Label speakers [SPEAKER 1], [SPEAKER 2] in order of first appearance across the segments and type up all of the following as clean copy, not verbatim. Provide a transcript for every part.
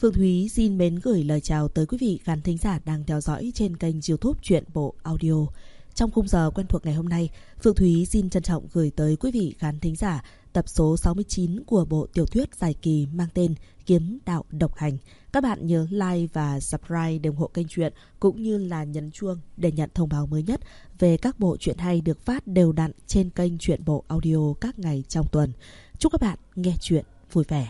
[SPEAKER 1] Phương Thúy xin mến gửi lời chào tới quý vị khán thính giả đang theo dõi trên kênh YouTube Truyện Bộ Audio. Trong khung giờ quen thuộc ngày hôm nay, Phương Thúy xin trân trọng gửi tới quý vị khán thính giả tập số 69 của bộ tiểu thuyết dài kỳ mang tên Kiếm Đạo Độc Hành. Các bạn nhớ like và subscribe để ủng hộ kênh truyện cũng như là nhấn chuông để nhận thông báo mới nhất về các bộ truyện hay được phát đều đặn trên kênh Truyện Bộ Audio các ngày trong tuần. Chúc các bạn nghe truyện vui vẻ.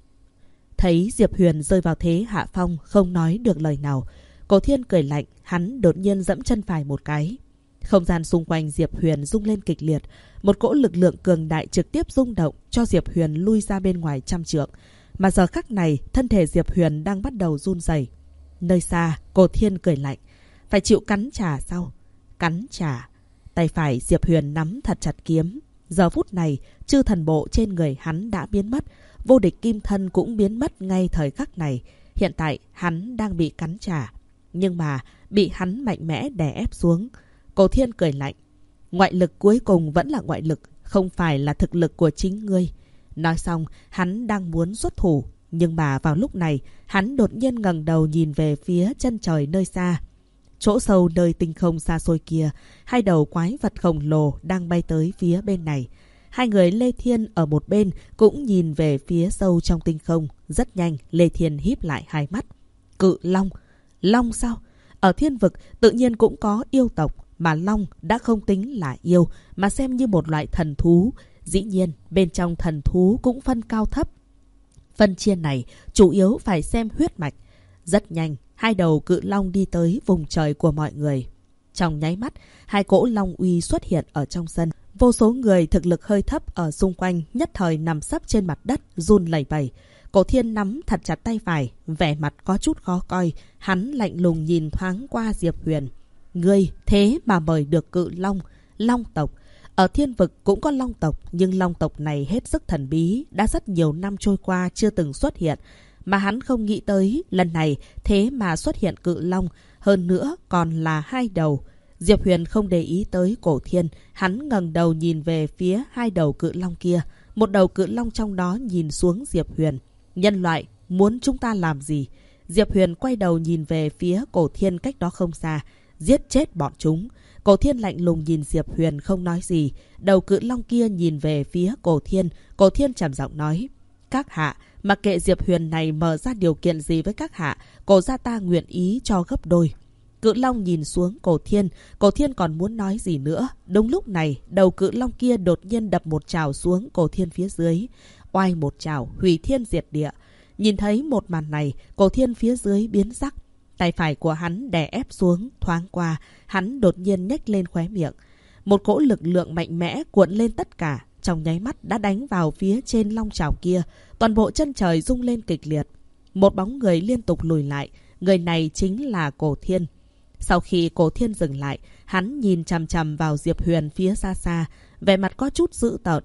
[SPEAKER 1] Thấy Diệp Huyền rơi vào thế hạ phong, không nói được lời nào. Cổ Thiên cười lạnh, hắn đột nhiên giẫm chân phải một cái. Không gian xung quanh Diệp Huyền rung lên kịch liệt. Một cỗ lực lượng cường đại trực tiếp rung động cho Diệp Huyền lui ra bên ngoài trăm trượng. Mà giờ khắc này, thân thể Diệp Huyền đang bắt đầu run rẩy. Nơi xa, Cổ Thiên cười lạnh. Phải chịu cắn trả sao? Cắn trả. Tay phải Diệp Huyền nắm thật chặt kiếm. Giờ phút này, chư thần bộ trên người hắn đã biến mất. Vô địch kim thân cũng biến mất ngay thời khắc này. Hiện tại hắn đang bị cắn trả. Nhưng mà bị hắn mạnh mẽ đè ép xuống. Cổ Thiên cười lạnh. Ngoại lực cuối cùng vẫn là ngoại lực, không phải là thực lực của chính ngươi. Nói xong, hắn đang muốn xuất thủ. Nhưng mà vào lúc này, hắn đột nhiên ngẩng đầu nhìn về phía chân trời nơi xa. Chỗ sâu nơi tinh không xa xôi kia, hai đầu quái vật khổng lồ đang bay tới phía bên này. Hai người Lê Thiên ở một bên cũng nhìn về phía sâu trong tinh không. Rất nhanh, Lê Thiên híp lại hai mắt. Cự long. Long sao? Ở thiên vực tự nhiên cũng có yêu tộc. Mà long đã không tính là yêu, mà xem như một loại thần thú. Dĩ nhiên, bên trong thần thú cũng phân cao thấp. Phân chia này chủ yếu phải xem huyết mạch. Rất nhanh, hai đầu cự long đi tới vùng trời của mọi người. Trong nháy mắt, hai cỗ long uy xuất hiện ở trong sân. Vô số người thực lực hơi thấp ở xung quanh nhất thời nằm sấp trên mặt đất, run lẩy bẩy. Cổ Thiên nắm thật chặt tay phải, vẻ mặt có chút khó coi. Hắn lạnh lùng nhìn thoáng qua Diệp Huyền. Ngươi thế mà mời được cự long, long tộc. Ở thiên vực cũng có long tộc, nhưng long tộc này hết sức thần bí, đã rất nhiều năm trôi qua chưa từng xuất hiện. Mà hắn không nghĩ tới lần này thế mà xuất hiện cự long, hơn nữa còn là hai đầu. Diệp Huyền không để ý tới Cổ Thiên, hắn ngẩng đầu nhìn về phía hai đầu cự long kia. Một đầu cự long trong đó nhìn xuống Diệp Huyền. Nhân loại, muốn chúng ta làm gì? Diệp Huyền quay đầu nhìn về phía Cổ Thiên cách đó không xa. Giết chết bọn chúng. Cổ Thiên lạnh lùng nhìn Diệp Huyền không nói gì. Đầu cự long kia nhìn về phía Cổ Thiên. Cổ Thiên trầm giọng nói. Các hạ, mặc kệ Diệp Huyền này mở ra điều kiện gì với các hạ, cổ gia ta nguyện ý cho gấp đôi. Cự long nhìn xuống Cổ Thiên. Cổ Thiên còn muốn nói gì nữa. Đúng lúc này, đầu cự long kia đột nhiên đập một trào xuống Cổ Thiên phía dưới. Oai một trào, hủy thiên diệt địa. Nhìn thấy một màn này, Cổ Thiên phía dưới biến sắc. Tay phải của hắn đè ép xuống, thoáng qua, hắn đột nhiên nhếch lên khóe miệng. Một cỗ lực lượng mạnh mẽ cuộn lên tất cả, trong nháy mắt đã đánh vào phía trên long trào kia. Toàn bộ chân trời rung lên kịch liệt. Một bóng người liên tục lùi lại, người này chính là Cổ Thiên. Sau khi Cổ Thiên dừng lại, hắn nhìn chằm chằm vào Diệp Huyền phía xa xa, vẻ mặt có chút dữ tợn.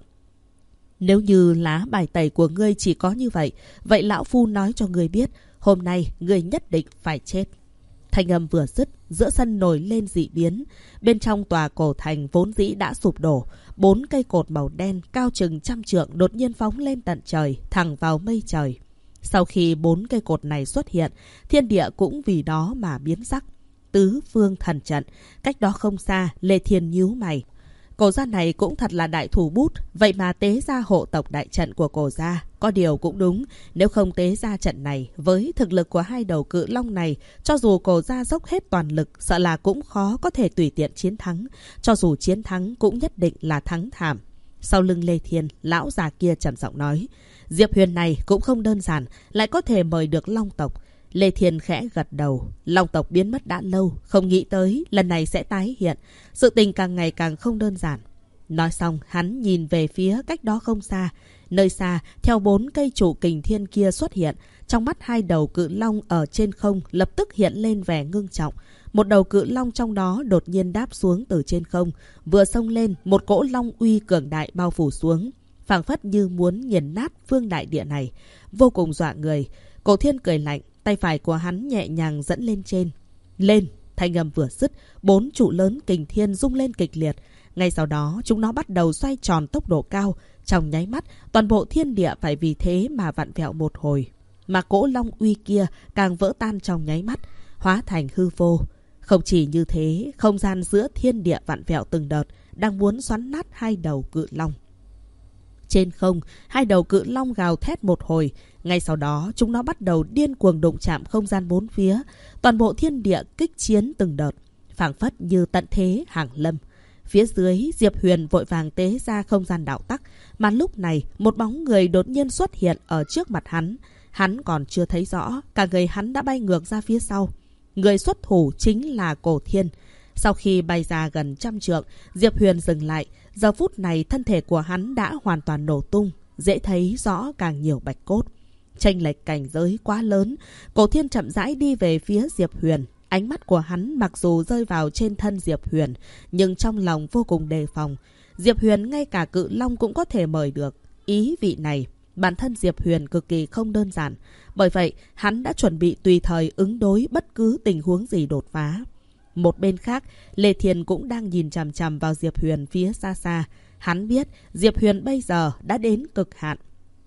[SPEAKER 1] Nếu như lá bài tẩy của ngươi chỉ có như vậy, vậy lão phu nói cho ngươi biết, hôm nay ngươi nhất định phải chết. Thanh âm vừa dứt, giữa sân nổi lên dị biến. Bên trong tòa cổ thành vốn dĩ đã sụp đổ. 4 cây cột màu đen cao chừng trăm trượng đột nhiên phóng lên tận trời, thẳng vào mây trời. Sau khi 4 cây cột này xuất hiện, thiên địa cũng vì đó mà biến sắc. Tứ phương thần trận, cách đó không xa, Lê Thiên nhíu mày. Cổ gia này cũng thật là đại thủ bút, vậy mà tế ra hộ tộc đại trận của cổ gia. Có điều cũng đúng, nếu không tế ra trận này, với thực lực của hai đầu cự long này, cho dù cổ gia dốc hết toàn lực, sợ là cũng khó có thể tùy tiện chiến thắng. Cho dù chiến thắng cũng nhất định là thắng thảm. Sau lưng Lê Thiên, lão già kia trầm giọng nói, Diệp Huyền này cũng không đơn giản, lại có thể mời được long tộc. Lê Thiên khẽ gật đầu. Long tộc biến mất đã lâu, không nghĩ tới lần này sẽ tái hiện. Sự tình càng ngày càng không đơn giản. Nói xong, hắn nhìn về phía cách đó không xa. Nơi xa, theo 4 cây trụ kình thiên kia xuất hiện. Trong mắt hai đầu cự long ở trên không lập tức hiện lên vẻ ngưng trọng. Một đầu cự long trong đó đột nhiên đáp xuống từ trên không. Vừa xông lên, một cỗ long uy cường đại bao phủ xuống. Phảng phất như muốn nghiền nát phương đại địa này. Vô cùng dọa người. Cổ Thiên cười lạnh. Tay phải của hắn nhẹ nhàng dẫn lên trên. Lên, thanh âm vừa dứt, 4 trụ lớn kình thiên rung lên kịch liệt. Ngay sau đó, chúng nó bắt đầu xoay tròn tốc độ cao. Trong nháy mắt, toàn bộ thiên địa phải vì thế mà vặn vẹo một hồi. mà cỗ long uy kia càng vỡ tan trong nháy mắt, hóa thành hư vô. Không chỉ như thế, không gian giữa thiên địa vặn vẹo từng đợt, đang muốn xoắn nát hai đầu cự long. Trên không, hai đầu cự long gào thét một hồi. Ngay sau đó, chúng nó bắt đầu điên cuồng đụng chạm không gian bốn phía. Toàn bộ thiên địa kích chiến từng đợt, phảng phất như tận thế hàng lâm. Phía dưới, Diệp Huyền vội vàng tế ra không gian đạo tắc. Mà lúc này, một bóng người đột nhiên xuất hiện ở trước mặt hắn. Hắn còn chưa thấy rõ, cả người hắn đã bay ngược ra phía sau. Người xuất thủ chính là Cổ Thiên. Sau khi bay ra gần 100 trượng, Diệp Huyền dừng lại. Giờ phút này thân thể của hắn đã hoàn toàn nổ tung, dễ thấy rõ càng nhiều bạch cốt. Chênh lệch cảnh giới quá lớn, Cổ Thiên chậm rãi đi về phía Diệp Huyền. Ánh mắt của hắn mặc dù rơi vào trên thân Diệp Huyền, nhưng trong lòng vô cùng đề phòng. Diệp Huyền ngay cả cự long cũng có thể mời được. Ý vị này, bản thân Diệp Huyền cực kỳ không đơn giản. Bởi vậy, hắn đã chuẩn bị tùy thời ứng đối bất cứ tình huống gì đột phá. Một bên khác, Lê Thiên cũng đang nhìn chằm chằm vào Diệp Huyền phía xa xa. Hắn biết Diệp Huyền bây giờ đã đến cực hạn.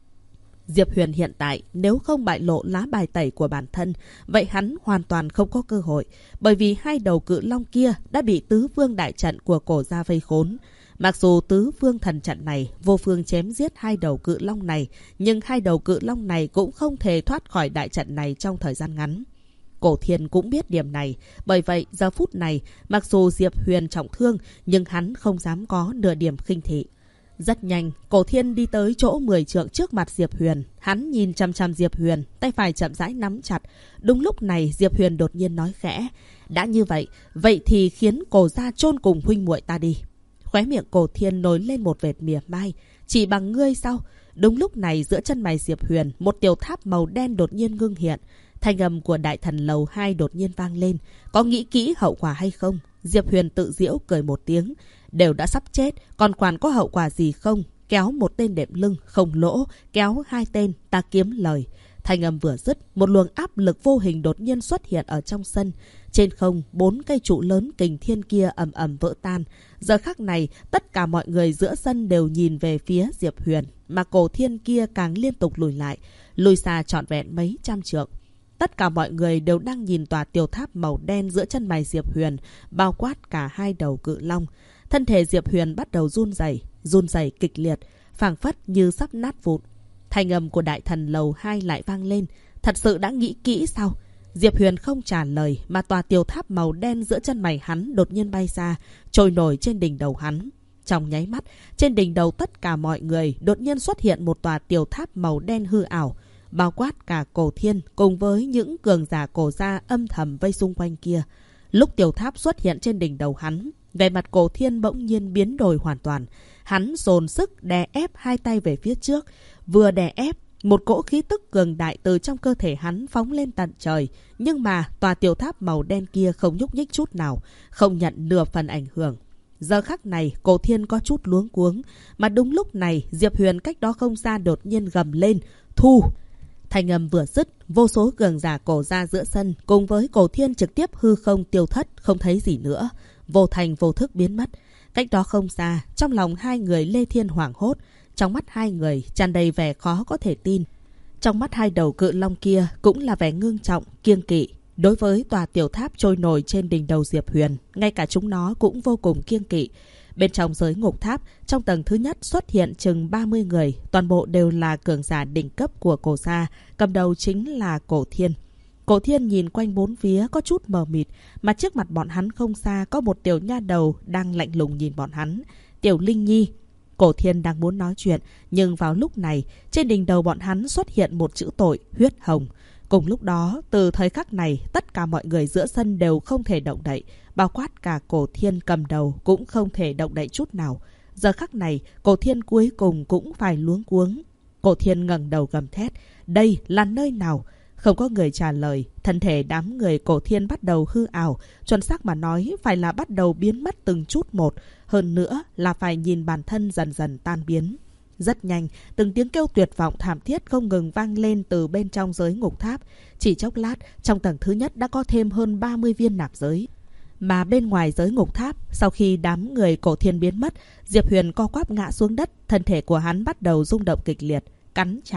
[SPEAKER 1] Diệp Huyền hiện tại nếu không bại lộ lá bài tẩy của bản thân, vậy hắn hoàn toàn không có cơ hội. Bởi vì hai đầu cự long kia đã bị tứ phương đại trận của Cổ gia vây khốn. Mặc dù tứ phương thần trận này vô phương chém giết hai đầu cự long này, nhưng hai đầu cự long này cũng không thể thoát khỏi đại trận này trong thời gian ngắn. Cổ Thiên cũng biết điểm này, bởi vậy giờ phút này mặc dù Diệp Huyền trọng thương nhưng hắn không dám có nửa điểm khinh thị. Rất nhanh, Cổ Thiên đi tới chỗ 10 trượng trước mặt Diệp Huyền. Hắn nhìn chằm chằm Diệp Huyền, tay phải chậm rãi nắm chặt. Đúng lúc này Diệp Huyền đột nhiên nói khẽ: đã như vậy, vậy thì khiến Cổ gia chôn cùng huynh muội ta đi. Khóe miệng Cổ Thiên nổi lên một vệt mỉa mai. Chỉ bằng ngươi sao? Đúng lúc này giữa chân mày Diệp Huyền, một tiểu tháp màu đen đột nhiên ngưng hiện. Thanh âm của Đại Thần Lầu 2 đột nhiên vang lên. Có nghĩ kỹ hậu quả hay không? Diệp Huyền tự giễu cười một tiếng. Đều đã sắp chết, còn quản có hậu quả gì không? Kéo một tên đệm lưng, không lỗ. Kéo hai tên, ta kiếm lời. Thanh âm vừa dứt, một luồng áp lực vô hình đột nhiên xuất hiện ở trong sân. Trên không, 4 cây trụ lớn kình thiên kia ầm ầm vỡ tan. Giờ khắc này, tất cả mọi người giữa sân đều nhìn về phía Diệp Huyền. Mà Cổ Thiên kia càng liên tục lùi lại, lùi xa trọn vẹn mấy trăm trượng. Tất cả mọi người đều đang nhìn tòa tiểu tháp màu đen giữa chân mày Diệp Huyền, bao quát cả hai đầu cự long. Thân thể Diệp Huyền bắt đầu run rẩy kịch liệt, phảng phất như sắp nát vụn. Thanh âm của Đại Thần Lầu 2 lại vang lên. Thật sự đã nghĩ kỹ sao? Diệp Huyền không trả lời, mà tòa tiểu tháp màu đen giữa chân mày hắn đột nhiên bay ra, trôi nổi trên đỉnh đầu hắn. Trong nháy mắt, trên đỉnh đầu tất cả mọi người đột nhiên xuất hiện một tòa tiểu tháp màu đen hư ảo, bao quát cả Cổ Thiên cùng với những cường giả Cổ gia âm thầm vây xung quanh kia. Lúc tiểu tháp xuất hiện trên đỉnh đầu hắn, vẻ mặt Cổ Thiên bỗng nhiên biến đổi hoàn toàn. Hắn dồn sức đè ép hai tay về phía trước, vừa đè ép, một cỗ khí tức cường đại từ trong cơ thể hắn phóng lên tận trời. Nhưng mà tòa tiểu tháp màu đen kia không nhúc nhích chút nào, không nhận nửa phần ảnh hưởng. Giờ khắc này, Cổ Thiên có chút luống cuống. Mà đúng lúc này, Diệp Huyền cách đó không xa đột nhiên gầm lên: thu! Thanh âm vừa dứt, vô số cường giả Cổ gia giữa sân cùng với Cổ Thiên trực tiếp hư không tiêu thất, không thấy gì nữa, vô thành vô thức biến mất. Cách đó không xa, trong lòng hai người Lê Thiên hoảng hốt, trong mắt hai người tràn đầy vẻ khó có thể tin. Trong mắt hai đầu cự long kia cũng là vẻ ngưng trọng, kiêng kỵ. Đối với tòa tiểu tháp trôi nổi trên đỉnh đầu Diệp Huyền, ngay cả chúng nó cũng vô cùng kiêng kỵ. Bên trong giới ngục tháp, trong tầng thứ nhất xuất hiện chừng 30 người, toàn bộ đều là cường giả đỉnh cấp của Cổ gia, cầm đầu chính là Cổ Thiên. Cổ Thiên nhìn quanh bốn phía có chút mờ mịt, mà trước mặt bọn hắn không xa có một tiểu nha đầu đang lạnh lùng nhìn bọn hắn. Tiểu Linh Nhi. Cổ Thiên đang muốn nói chuyện, nhưng vào lúc này, trên đỉnh đầu bọn hắn xuất hiện một chữ tội, huyết hồng. Cùng lúc đó, từ thời khắc này, tất cả mọi người giữa sân đều không thể động đậy, bao quát cả Cổ Thiên cầm đầu cũng không thể động đậy chút nào. Giờ khắc này, Cổ Thiên cuối cùng cũng phải luống cuống. Cổ Thiên ngẩng đầu gầm thét: đây là nơi nào? Không có người trả lời, thân thể đám người Cổ Thiên bắt đầu hư ảo, chuẩn xác mà nói phải là bắt đầu biến mất từng chút một, hơn nữa là phải nhìn bản thân dần dần tan biến. Rất nhanh, từng tiếng kêu tuyệt vọng thảm thiết không ngừng vang lên từ bên trong giới ngục tháp. Chỉ chốc lát, trong tầng thứ nhất đã có thêm hơn 30 viên nạp giới. Mà bên ngoài giới ngục tháp, sau khi đám người Cổ Thiên biến mất, Diệp Huyền co quắp ngã xuống đất, thân thể của hắn bắt đầu rung động kịch liệt, cắn trả.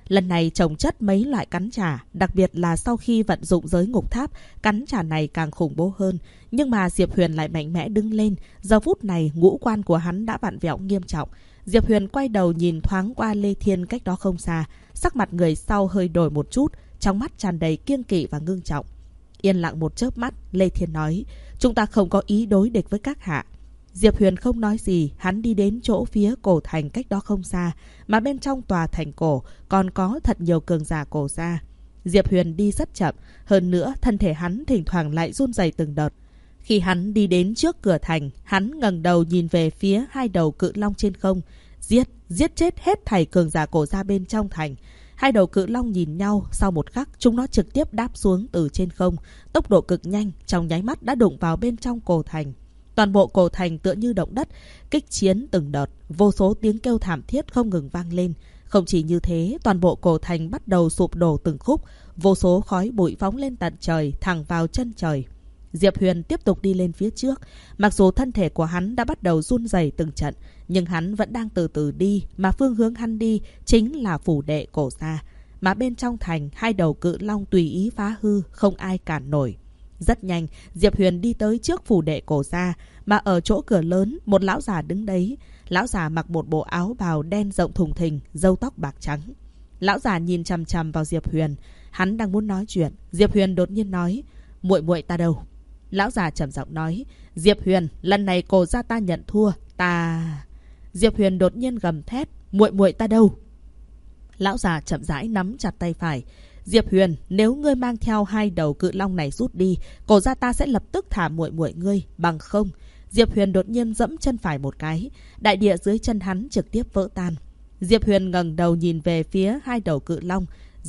[SPEAKER 1] Lần này chồng chất mấy loại cắn trả, đặc biệt là sau khi vận dụng giới ngục tháp, cắn trả này càng khủng bố hơn. Nhưng mà Diệp Huyền lại mạnh mẽ đứng lên. Giờ phút này ngũ quan của hắn đã vặn vẹo nghiêm trọng. Diệp Huyền quay đầu nhìn thoáng qua Lê Thiên cách đó không xa. Sắc mặt người sau hơi đổi một chút, trong mắt tràn đầy kiêng kỵ và ngưng trọng. Yên lặng một chớp mắt, Lê Thiên nói, chúng ta không có ý đối địch với các hạ. Diệp Huyền không nói gì, hắn đi đến chỗ phía cổ thành cách đó không xa, mà bên trong tòa thành cổ còn có thật nhiều cường giả cổ gia. Diệp Huyền đi rất chậm, hơn nữa thân thể hắn thỉnh thoảng lại run rẩy từng đợt. Khi hắn đi đến trước cửa thành, hắn ngẩng đầu nhìn về phía hai đầu cự long trên không. Giết chết hết thảy cường giả cổ gia bên trong thành. Hai đầu cự long nhìn nhau, sau một khắc chúng nó trực tiếp đáp xuống từ trên không, tốc độ cực nhanh, trong nháy mắt đã đụng vào bên trong cổ thành. Toàn bộ cổ thành tựa như động đất, kích chiến từng đợt, vô số tiếng kêu thảm thiết không ngừng vang lên. Không chỉ như thế, toàn bộ cổ thành bắt đầu sụp đổ từng khúc, vô số khói bụi phóng lên tận trời, thẳng vào chân trời. Diệp Huyền tiếp tục đi lên phía trước, mặc dù thân thể của hắn đã bắt đầu run rẩy từng trận, nhưng hắn vẫn đang từ từ đi, mà phương hướng hắn đi chính là phủ đệ cổ gia. Mà bên trong thành, hai đầu cự long tùy ý phá hư, không ai cản nổi. Rất nhanh, Diệp Huyền đi tới trước phủ đệ cổ gia, mà ở chỗ cửa lớn, một lão già đứng đấy. Lão già mặc một bộ áo bào đen rộng thùng thình, râu tóc bạc trắng. Lão già nhìn chằm chằm vào Diệp Huyền, hắn đang muốn nói chuyện. Diệp Huyền đột nhiên nói, muội muội ta đâu? Lão già trầm giọng nói, Diệp Huyền, lần này cổ gia ta nhận thua, ta... Diệp Huyền đột nhiên gầm thét, muội muội ta đâu? Lão già chậm rãi nắm chặt tay phải. Diệp Huyền, nếu ngươi mang theo hai đầu cự long này rút đi, cổ gia ta sẽ lập tức thả muội muội ngươi, bằng không. Diệp Huyền đột nhiên dẫm chân phải một cái, đại địa dưới chân hắn trực tiếp vỡ tan. Diệp Huyền ngẩng đầu nhìn về phía hai đầu cự long,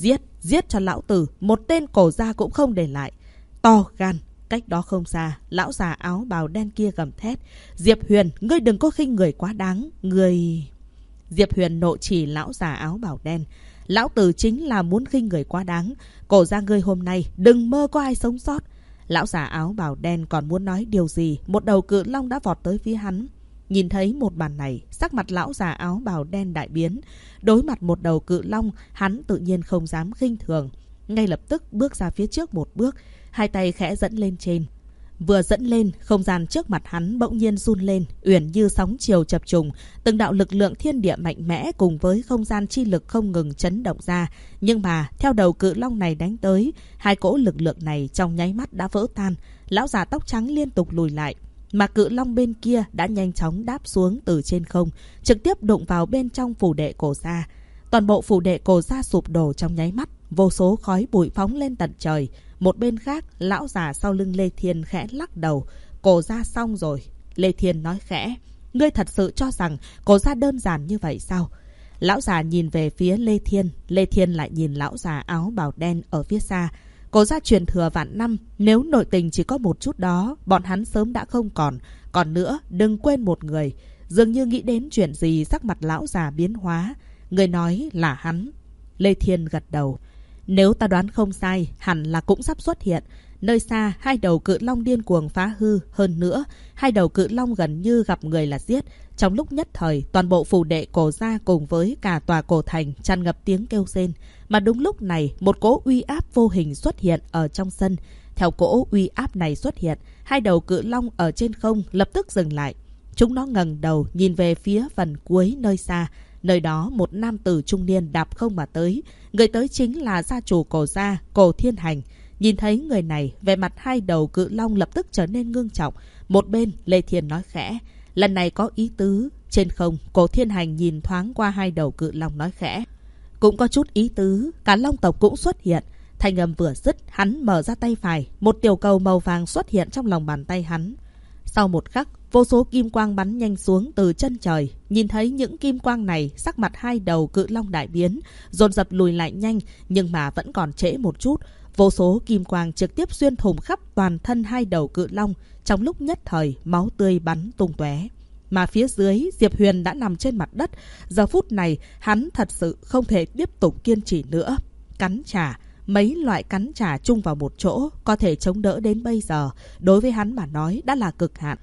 [SPEAKER 1] giết cho lão tử, một tên cổ gia cũng không để lại. To gan. Cách đó không xa, lão già áo bào đen kia gầm thét, Diệp Huyền, ngươi đừng có khinh người quá đáng, ngươi... Diệp Huyền nộ chỉ lão già áo bào đen, lão tử chính là muốn khinh người quá đáng, cổ gia ngươi hôm nay đừng mơ có ai sống sót. Lão già áo bào đen còn muốn nói điều gì, một đầu cự long đã vọt tới phía hắn. Nhìn thấy một màn này, sắc mặt lão già áo bào đen đại biến. Đối mặt một đầu cự long, hắn tự nhiên không dám khinh thường, ngay lập tức bước ra phía trước một bước, hai tay khẽ dẫn lên trên. Vừa dẫn lên, không gian trước mặt hắn bỗng nhiên run lên, uyển như sóng chiều chập trùng, từng đạo lực lượng thiên địa mạnh mẽ cùng với không gian chi lực không ngừng chấn động ra. Nhưng mà, theo đầu cự long này đánh tới, hai cỗ lực lượng này trong nháy mắt đã vỡ tan, lão già tóc trắng liên tục lùi lại. Mà cự long bên kia đã nhanh chóng đáp xuống từ trên không, trực tiếp đụng vào bên trong phủ đệ cổ gia. Toàn bộ phủ đệ cổ gia sụp đổ trong nháy mắt, vô số khói bụi phóng lên tận trời. Một bên khác, lão già sau lưng Lê Thiên khẽ lắc đầu. Cổ gia xong rồi. Lê Thiên nói khẽ, ngươi thật sự cho rằng cổ gia đơn giản như vậy sao? Lão già nhìn về phía Lê Thiên lại nhìn lão già áo bào đen ở phía xa. Cổ gia truyền thừa vạn năm, nếu nội tình chỉ có một chút đó, bọn hắn sớm đã không còn. Còn nữa, đừng quên một người. Dường như nghĩ đến chuyện gì, sắc mặt lão già biến hóa. Người nói là hắn. Lê Thiên gật đầu. Nếu ta đoán không sai, hẳn là cũng sắp xuất hiện. Nơi xa, hai đầu cự long điên cuồng phá hư. Hơn nữa, hai đầu cự long gần như gặp người là giết. Trong lúc nhất thời, toàn bộ phủ đệ cổ gia cùng với cả tòa cổ thành tràn ngập tiếng kêu rên. Mà đúng lúc này, một cỗ uy áp vô hình xuất hiện ở trong sân. Theo cỗ uy áp này xuất hiện, hai đầu cự long ở trên không lập tức dừng lại. Chúng nó ngẩng đầu nhìn về phía phần cuối nơi xa. Nơi đó một nam tử trung niên đạp không mà tới. Người tới chính là gia chủ cổ gia, Cổ Thiên Hành. Nhìn thấy người này, vẻ mặt hai đầu cự long lập tức trở nên ngưng trọng. Một bên, Lê Thiên nói khẽ, lần này có ý tứ. Trên không, Cổ Thiên Hành nhìn thoáng qua hai đầu cự long nói khẽ, cũng có chút ý tứ. Cả long tộc cũng xuất hiện. Thanh âm vừa dứt, hắn mở ra tay phải, một tiểu cầu màu vàng xuất hiện trong lòng bàn tay hắn. Sau một khắc, vô số kim quang bắn nhanh xuống từ chân trời. Nhìn thấy những kim quang này, sắc mặt hai đầu cự long đại biến, dồn dập lùi lại nhanh, nhưng mà vẫn còn trễ một chút. Vô số kim quang trực tiếp xuyên thủng khắp toàn thân hai đầu cự long. Trong lúc nhất thời, máu tươi bắn tung tóe. Mà phía dưới, Diệp Huyền đã nằm trên mặt đất. Giờ phút này, hắn thật sự không thể tiếp tục kiên trì nữa. Cắn trả, mấy loại cắn trả chung vào một chỗ, có thể chống đỡ đến bây giờ, đối với hắn mà nói đã là cực hạn.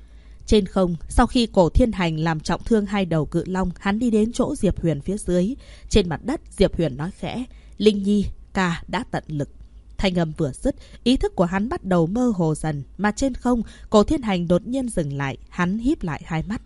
[SPEAKER 1] Trên không, sau khi Cổ Thiên Hành làm trọng thương hai đầu cự long, hắn đi đến chỗ Diệp Huyền phía dưới. Trên mặt đất, Diệp Huyền nói khẽ, Linh Nhi, ca đã tận lực. Thanh âm vừa dứt, ý thức của hắn bắt đầu mơ hồ dần, mà trên không, Cổ Thiên Hành đột nhiên dừng lại, hắn híp lại hai mắt.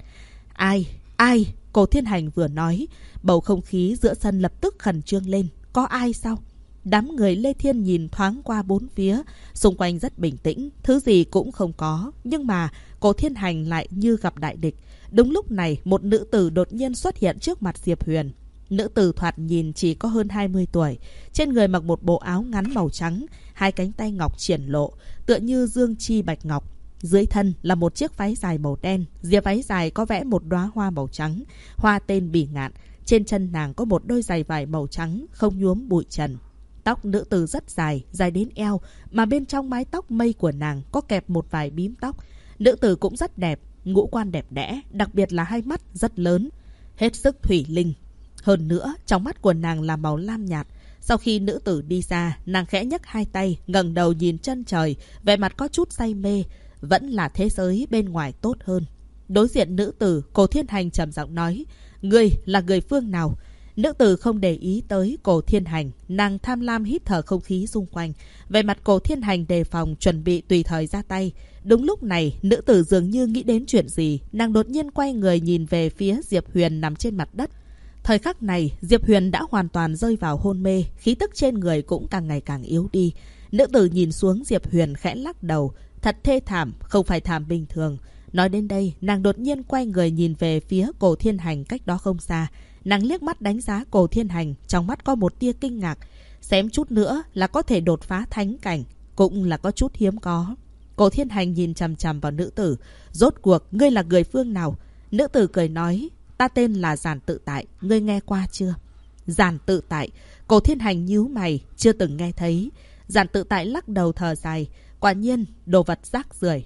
[SPEAKER 1] Ai? Cổ Thiên Hành vừa nói, bầu không khí giữa sân lập tức khẩn trương lên. Có ai sao? Đám người Lê Thiên nhìn thoáng qua bốn phía, xung quanh rất bình tĩnh, thứ gì cũng không có. Nhưng mà Cổ Thiên Hành lại như gặp đại địch. Đúng lúc này, một nữ tử đột nhiên xuất hiện trước mặt Diệp Huyền. Nữ tử thoạt nhìn chỉ có hơn 20 tuổi, trên người mặc một bộ áo ngắn màu trắng, hai cánh tay ngọc triển lộ, tựa như dương chi bạch ngọc. Dưới thân là một chiếc váy dài màu đen, rìa váy dài có vẽ một đóa hoa màu trắng, hoa tên bỉ ngạn. Trên chân nàng có một đôi giày vải màu trắng, không nhuốm bụi trần. Tóc nữ tử rất dài, dài đến eo, mà bên trong mái tóc mây của nàng có kẹp một vài bím tóc. Nữ tử cũng rất đẹp, ngũ quan đẹp đẽ, đặc biệt là hai mắt rất lớn, hết sức thủy linh. Hơn nữa, trong mắt của nàng là màu lam nhạt. Sau khi nữ tử đi ra, nàng khẽ nhấc hai tay, ngẩng đầu nhìn chân trời, vẻ mặt có chút say mê. Vẫn là thế giới bên ngoài tốt hơn. Đối diện nữ tử, Cổ Thiên Hành trầm giọng nói, ngươi là người phương nào? Nữ tử không để ý tới Cổ Thiên Hành, nàng tham lam hít thở không khí xung quanh. Về mặt Cổ Thiên Hành đề phòng, chuẩn bị tùy thời ra tay. Đúng lúc này, nữ tử dường như nghĩ đến chuyện gì, nàng đột nhiên quay người nhìn về phía Diệp Huyền nằm trên mặt đất. Thời khắc này, Diệp Huyền đã hoàn toàn rơi vào hôn mê, khí tức trên người cũng càng ngày càng yếu đi. Nữ tử nhìn xuống Diệp Huyền khẽ lắc đầu, thật thê thảm, không phải thảm bình thường. Nói đến đây, nàng đột nhiên quay người nhìn về phía Cổ Thiên Hành cách đó không xa. Nàng liếc mắt đánh giá Cổ Thiên Hành, trong mắt có một tia kinh ngạc. Xém chút nữa là có thể đột phá thánh cảnh, cũng là có chút hiếm có. Cổ Thiên Hành nhìn chằm chằm vào nữ tử. Rốt cuộc, ngươi là người phương nào? Nữ tử cười nói, ta tên là Giản Tự Tại, ngươi nghe qua chưa? Giản Tự Tại. Cổ Thiên Hành nhíu mày, chưa từng nghe thấy. Giản Tự Tại lắc đầu thở dài, quả nhiên, đồ vật rác rưởi.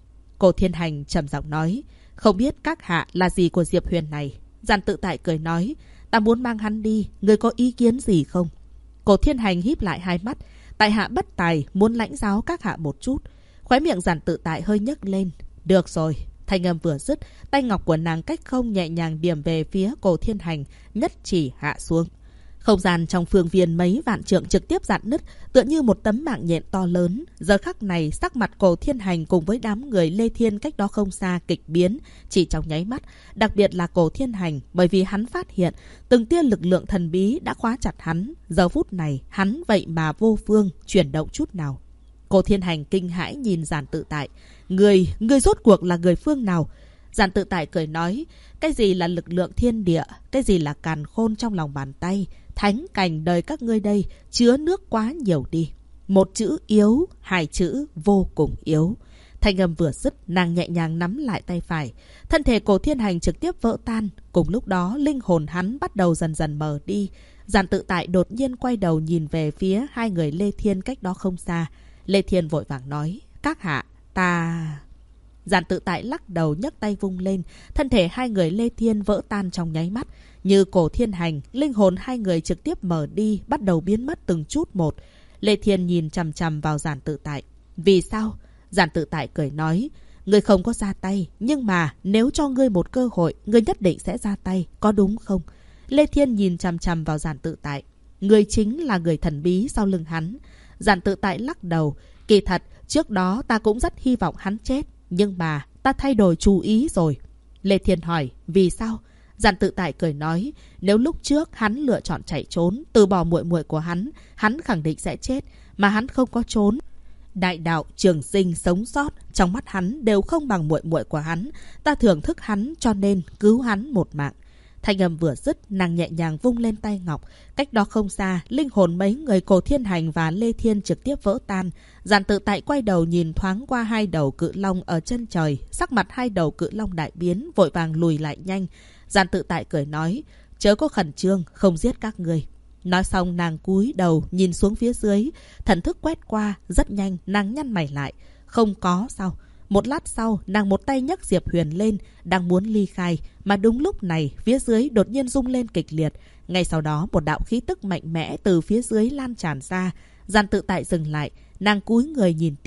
[SPEAKER 1] Cổ Thiên Hành trầm giọng nói, không biết các hạ là gì của Diệp Huyền này. Giản Tự Tại cười nói, ta muốn mang hắn đi, ngươi có ý kiến gì không? Cổ Thiên Hành híp lại hai mắt, tại hạ bất tài, muốn lãnh giáo các hạ một chút. Khóe miệng Giản Tự Tại hơi nhấc lên. Được rồi. Thanh âm vừa dứt, tay ngọc của nàng cách không nhẹ nhàng điểm về phía Cổ Thiên Hành, nhất chỉ hạ xuống. Không gian trong phương viên mấy vạn trượng trực tiếp rạn nứt, tựa như một tấm mạng nhện to lớn. Giờ khắc này, sắc mặt Cổ Thiên Hành cùng với đám người Lê Thiên cách đó không xa kịch biến, chỉ trong nháy mắt. Đặc biệt là Cổ Thiên Hành, bởi vì hắn phát hiện từng tia lực lượng thần bí đã khóa chặt hắn. Giờ phút này, hắn vậy mà vô phương chuyển động chút nào. Cổ Thiên Hành kinh hãi nhìn Giản Tự Tại. Người rốt cuộc là người phương nào? Giản Tự Tại cười nói, cái gì là lực lượng thiên địa, cái gì là càn khôn trong lòng bàn tay. Thánh cảnh đời các ngươi đây chứa nước quá nhiều đi. Một chữ yếu, hai chữ vô cùng yếu. Thanh âm vừa dứt, nàng nhẹ nhàng nắm lại tay phải. Thân thể Cổ Thiên Hành trực tiếp vỡ tan. Cùng lúc đó, linh hồn hắn bắt đầu dần dần mờ đi. Giản Tự Tại đột nhiên quay đầu nhìn về phía hai người Lê Thiên cách đó không xa. Lê Thiên vội vàng nói, các hạ, ta... Giản Tự Tại lắc đầu nhấc tay vung lên, thân thể hai người Lê Thiên vỡ tan trong nháy mắt. Như Cổ Thiên Hành, linh hồn hai người trực tiếp mở đi, bắt đầu biến mất từng chút một. Lê Thiên nhìn chằm chằm vào Giản Tự Tại. Vì sao? Giản Tự Tại cười nói, ngươi không có ra tay, nhưng mà nếu cho ngươi một cơ hội, ngươi nhất định sẽ ra tay, có đúng không? Lê Thiên nhìn chằm chằm vào Giản Tự Tại. Ngươi chính là người thần bí sau lưng hắn. Giản Tự Tại lắc đầu, kỳ thật, trước đó ta cũng rất hy vọng hắn chết, nhưng mà ta thay đổi chú ý rồi. Lê Thiên hỏi, vì sao? Giản Tự Tại cười nói, nếu lúc trước hắn lựa chọn chạy trốn, từ bỏ muội muội của hắn khẳng định sẽ chết, mà hắn không có trốn. Đại đạo, trường sinh, sống sót, trong mắt hắn đều không bằng muội muội của hắn. Ta thưởng thức hắn cho nên cứu hắn một mạng. Thanh âm vừa dứt, nàng nhẹ nhàng vung lên tay ngọc. Cách đó không xa, linh hồn mấy người Cổ Thiên Hành và Lê Thiên trực tiếp vỡ tan. Giản Tự Tại quay đầu nhìn thoáng qua hai đầu cự long ở chân trời. Sắc mặt hai đầu cự long đại biến, vội vàng lùi lại nhanh. Giản Tự Tại cười nói, chớ có khẩn trương, không giết các người. Nói xong nàng cúi đầu nhìn xuống phía dưới, thần thức quét qua, rất nhanh nàng nhăn mày lại. Không có sao? Một lát sau, nàng một tay nhấc Diệp Huyền lên, đang muốn ly khai, mà đúng lúc này, phía dưới đột nhiên rung lên kịch liệt. Ngay sau đó, một đạo khí tức mạnh mẽ từ phía dưới lan tràn ra. Giản Tự Tại dừng lại, nàng cúi người nhìn tiếp.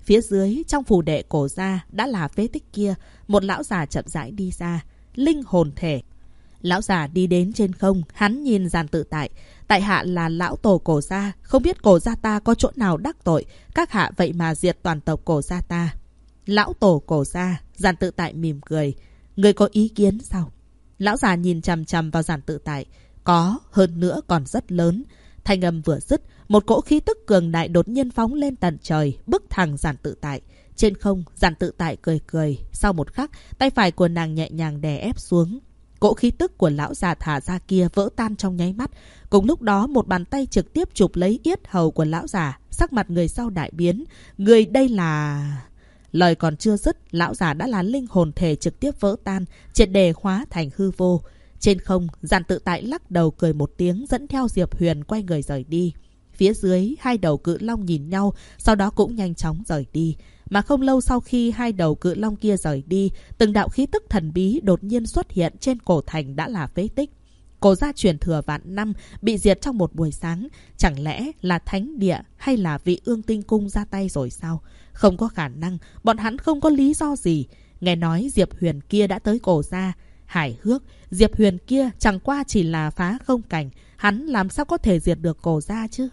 [SPEAKER 1] Phía dưới trong phủ đệ cổ gia đã là phế tích kia, một lão già chậm rãi đi ra, linh hồn thể. Lão già đi đến trên không, hắn nhìn Giản Tự Tại. Tại hạ là lão tổ cổ gia, không biết cổ gia ta có chỗ nào đắc tội, các hạ vậy mà diệt toàn tộc cổ gia ta. Lão tổ cổ gia, Giản Tự Tại mỉm cười. Người có ý kiến sao? Lão già nhìn chằm chằm vào Giản Tự Tại. Có, hơn nữa còn rất lớn. Thanh âm vừa dứt, một cỗ khí tức cường đại đột nhiên phóng lên tận trời, bức thẳng Giản Tự Tại. Trên không, Giản Tự Tại cười cười. Sau một khắc, tay phải của nàng nhẹ nhàng đè ép xuống. Cỗ khí tức của lão già thả ra kia vỡ tan trong nháy mắt. Cùng lúc đó, một bàn tay trực tiếp chụp lấy yết hầu của lão già. Sắc mặt người sau đại biến. Người đây là... Lời còn chưa dứt, lão già đã là linh hồn thể trực tiếp vỡ tan, triệt để hóa thành hư vô. Trên không, Giản Tự Tại lắc đầu cười một tiếng, dẫn theo Diệp Huyền quay người rời đi. Phía dưới, hai đầu cự long nhìn nhau, sau đó cũng nhanh chóng rời đi. Mà không lâu sau khi hai đầu cự long kia rời đi, từng đạo khí tức thần bí đột nhiên xuất hiện trên cổ thành đã là phế tích. Cổ gia truyền thừa vạn năm bị diệt trong một buổi sáng, chẳng lẽ là thánh địa hay là vị Ương Tinh Cung ra tay rồi sao? Không có khả năng, bọn hắn không có lý do gì. Nghe nói Diệp Huyền kia đã tới cổ gia. Hài hước, Diệp Huyền kia chẳng qua chỉ là phá không cảnh, hắn làm sao có thể diệt được cổ gia chứ?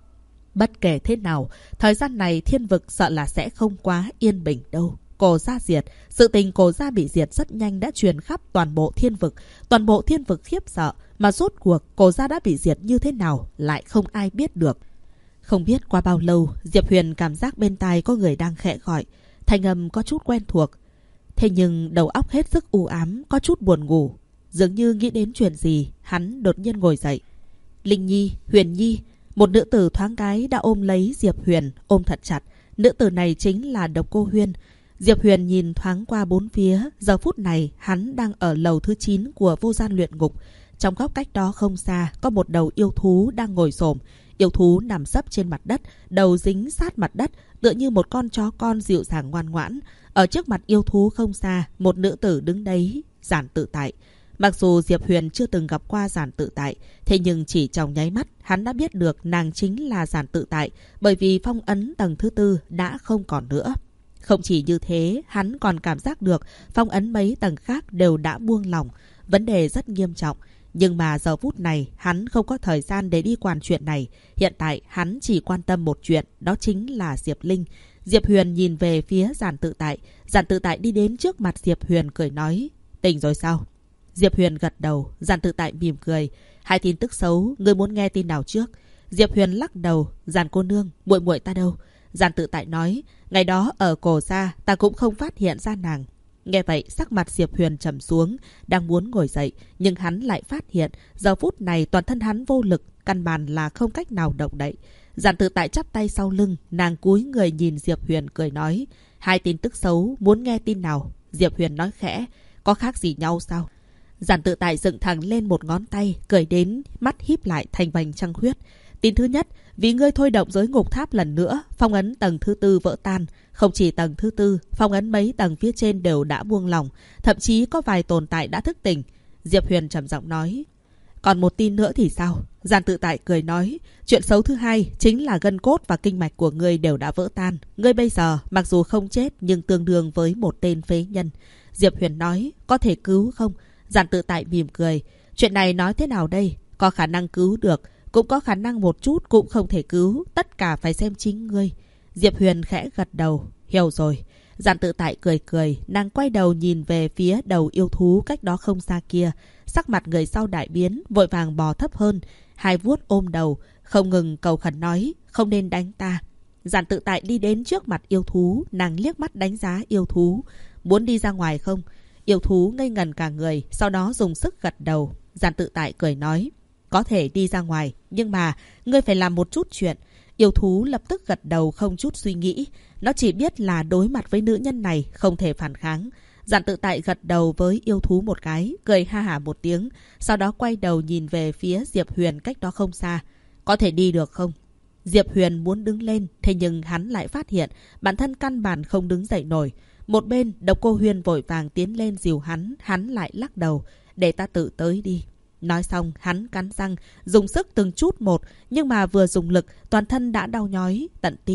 [SPEAKER 1] Bất kể thế nào, thời gian này thiên vực sợ là sẽ không quá yên bình đâu. Cổ gia diệt, sự tình cổ gia bị diệt rất nhanh đã truyền khắp toàn bộ thiên vực. Toàn bộ thiên vực khiếp sợ, mà rốt cuộc cổ gia đã bị diệt như thế nào lại không ai biết được. Không biết qua bao lâu, Diệp Huyền cảm giác bên tai có người đang khẽ gọi. Thanh âm có chút quen thuộc. Thế nhưng đầu óc hết sức u ám, có chút buồn ngủ. Dường như nghĩ đến chuyện gì, hắn đột nhiên ngồi dậy. Linh Nhi, Huyền Nhi. Một nữ tử thoáng cái đã ôm lấy Diệp Huyền, ôm thật chặt. Nữ tử này chính là Độc Cô Huyên. Diệp Huyền nhìn thoáng qua bốn phía. Giờ phút này hắn đang ở lầu thứ 9 của Vô Gian Luyện Ngục. Trong góc cách đó không xa có một đầu yêu thú đang ngồi xổm. Yêu thú nằm sấp trên mặt đất, đầu dính sát mặt đất, tựa như một con chó con dịu dàng ngoan ngoãn. Ở trước mặt yêu thú không xa, một nữ tử đứng đấy, Giản Tự Tại. Mặc dù Diệp Huyền chưa từng gặp qua Giản Tự Tại, thế nhưng chỉ trong nháy mắt hắn đã biết được nàng chính là Giản Tự Tại, bởi vì phong ấn tầng thứ 4 đã không còn nữa. Không chỉ như thế, hắn còn cảm giác được phong ấn mấy tầng khác đều đã buông lỏng, vấn đề rất nghiêm trọng. Nhưng mà giờ phút này hắn không có thời gian để đi quản chuyện này. Hiện tại hắn chỉ quan tâm một chuyện, đó chính là Diệp Linh. Diệp Huyền nhìn về phía Giản Tự Tại. Giản Tự Tại đi đến trước mặt Diệp Huyền cười nói, tỉnh rồi sao? Diệp Huyền gật đầu. Giản Tự Tại mỉm cười. Hai tin tức xấu, ngươi muốn nghe tin nào trước? Diệp Huyền lắc đầu. Giản cô nương, muội muội ta đâu? Giản Tự Tại nói, ngày đó ở cổ gia ta cũng không phát hiện ra nàng. Nghe vậy, sắc mặt Diệp Huyền trầm xuống, đang muốn ngồi dậy, nhưng hắn lại phát hiện, giờ phút này toàn thân hắn vô lực, căn bản là không cách nào động đậy. Giản Tự Tại chắp tay sau lưng, nàng cúi người nhìn Diệp Huyền cười nói, hai tin tức xấu, muốn nghe tin nào? Diệp Huyền nói khẽ, có khác gì nhau sao? Giản Tự Tại dựng thẳng lên một ngón tay, cười đến, mắt híp lại thành vành trăng khuyết. Tin thứ nhất, vì ngươi thôi động giới ngục tháp lần nữa, phong ấn tầng thứ 4 vỡ tan. Không chỉ tầng thứ 4, phong ấn mấy tầng phía trên đều đã buông lỏng, thậm chí có vài tồn tại đã thức tỉnh. Diệp Huyền trầm giọng nói. Còn một tin nữa thì sao? Giản Tự Tại cười nói, chuyện xấu thứ hai chính là gân cốt và kinh mạch của ngươi đều đã vỡ tan. Ngươi bây giờ mặc dù không chết nhưng tương đương với một tên phế nhân. Diệp Huyền nói, có thể cứu không? Giản Tự Tại mỉm cười, chuyện này nói thế nào đây? Có khả năng cứu được, cũng có khả năng một chút cũng không thể cứu, tất cả phải xem chính ngươi. Diệp Huyền khẽ gật đầu, hiểu rồi. Giản Tự Tại cười cười, nàng quay đầu nhìn về phía đầu yêu thú cách đó không xa kia. Sắc mặt người sau đại biến, vội vàng bò thấp hơn, hai vuốt ôm đầu, không ngừng cầu khẩn nói, không nên đánh ta. Giản Tự Tại đi đến trước mặt yêu thú, nàng liếc mắt đánh giá yêu thú. Muốn đi ra ngoài không? Yêu thú ngây ngần cả người, sau đó dùng sức gật đầu. Giản Tự Tại cười nói, có thể đi ra ngoài, nhưng mà ngươi phải làm một chút chuyện. Yêu thú lập tức gật đầu không chút suy nghĩ. Nó chỉ biết là đối mặt với nữ nhân này không thể phản kháng. Giản Tự Tại gật đầu với yêu thú một cái, cười ha hả một tiếng, sau đó quay đầu nhìn về phía Diệp Huyền cách đó không xa. Có thể đi được không? Diệp Huyền muốn đứng lên, thế nhưng hắn lại phát hiện bản thân căn bản không đứng dậy nổi. Một bên, Độc Cô Huyên vội vàng tiến lên dìu hắn lại lắc đầu, để ta tự tới đi. Nói xong, hắn cắn răng, dùng sức từng chút một, nhưng mà vừa dùng lực, toàn thân đã đau nhói, tận tim.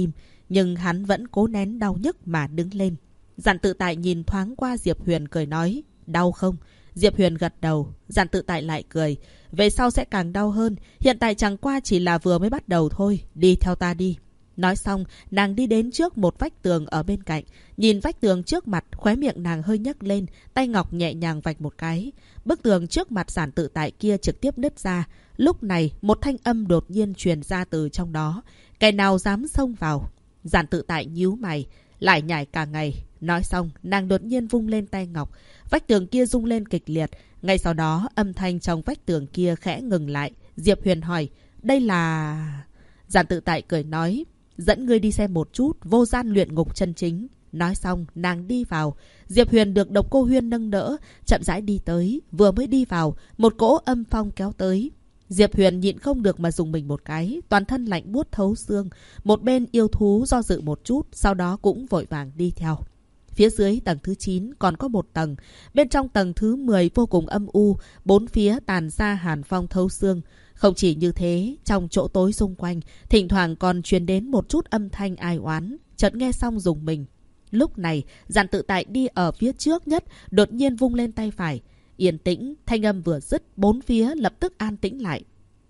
[SPEAKER 1] nhưng hắn vẫn cố nén đau nhức mà đứng lên. Giản Tự Tại nhìn thoáng qua Diệp Huyền cười nói, đau không? Diệp Huyền gật đầu. Giản Tự Tại lại cười, về sau sẽ càng đau hơn, hiện tại chẳng qua chỉ là vừa mới bắt đầu thôi, đi theo ta đi. Nói xong, nàng đi đến trước một vách tường ở bên cạnh. Nhìn vách tường trước mặt, khóe miệng nàng hơi nhấc lên, tay ngọc nhẹ nhàng vạch một cái. Bức tường trước mặt Giản Tự Tại kia trực tiếp nứt ra. Lúc này, một thanh âm đột nhiên truyền ra từ trong đó. Kẻ nào dám xông vào? Giản Tự Tại nhíu mày, lại nhảy cả ngày. Nói xong, nàng đột nhiên vung lên tay ngọc. Vách tường kia rung lên kịch liệt. Ngay sau đó, âm thanh trong vách tường kia khẽ ngừng lại. Diệp Huyền hỏi, đây là... Giản Tự Tại cười nói, dẫn ngươi đi xem một chút vô gian luyện ngục chân chính. Nói xong, nàng đi vào. Diệp Huyền được Độc Cô Huyên nâng đỡ, chậm rãi đi tới. Vừa mới đi vào, một cỗ âm phong kéo tới. Diệp Huyền nhịn không được mà dùng mình một cái, toàn thân lạnh buốt thấu xương. Một bên yêu thú do dự một chút, sau đó cũng vội vàng đi theo. Phía dưới tầng thứ 9 còn có một tầng. Bên trong tầng thứ 10 vô cùng âm u, bốn phía tàn ra hàn phong thấu xương. Không chỉ như thế, trong chỗ tối xung quanh, thỉnh thoảng còn truyền đến một chút âm thanh ai oán. Chợt nghe xong dùng mình. Lúc này, Giản Tự Tại đi ở phía trước nhất, đột nhiên vung lên tay phải. Yên tĩnh, thanh âm vừa dứt, bốn phía lập tức an tĩnh lại.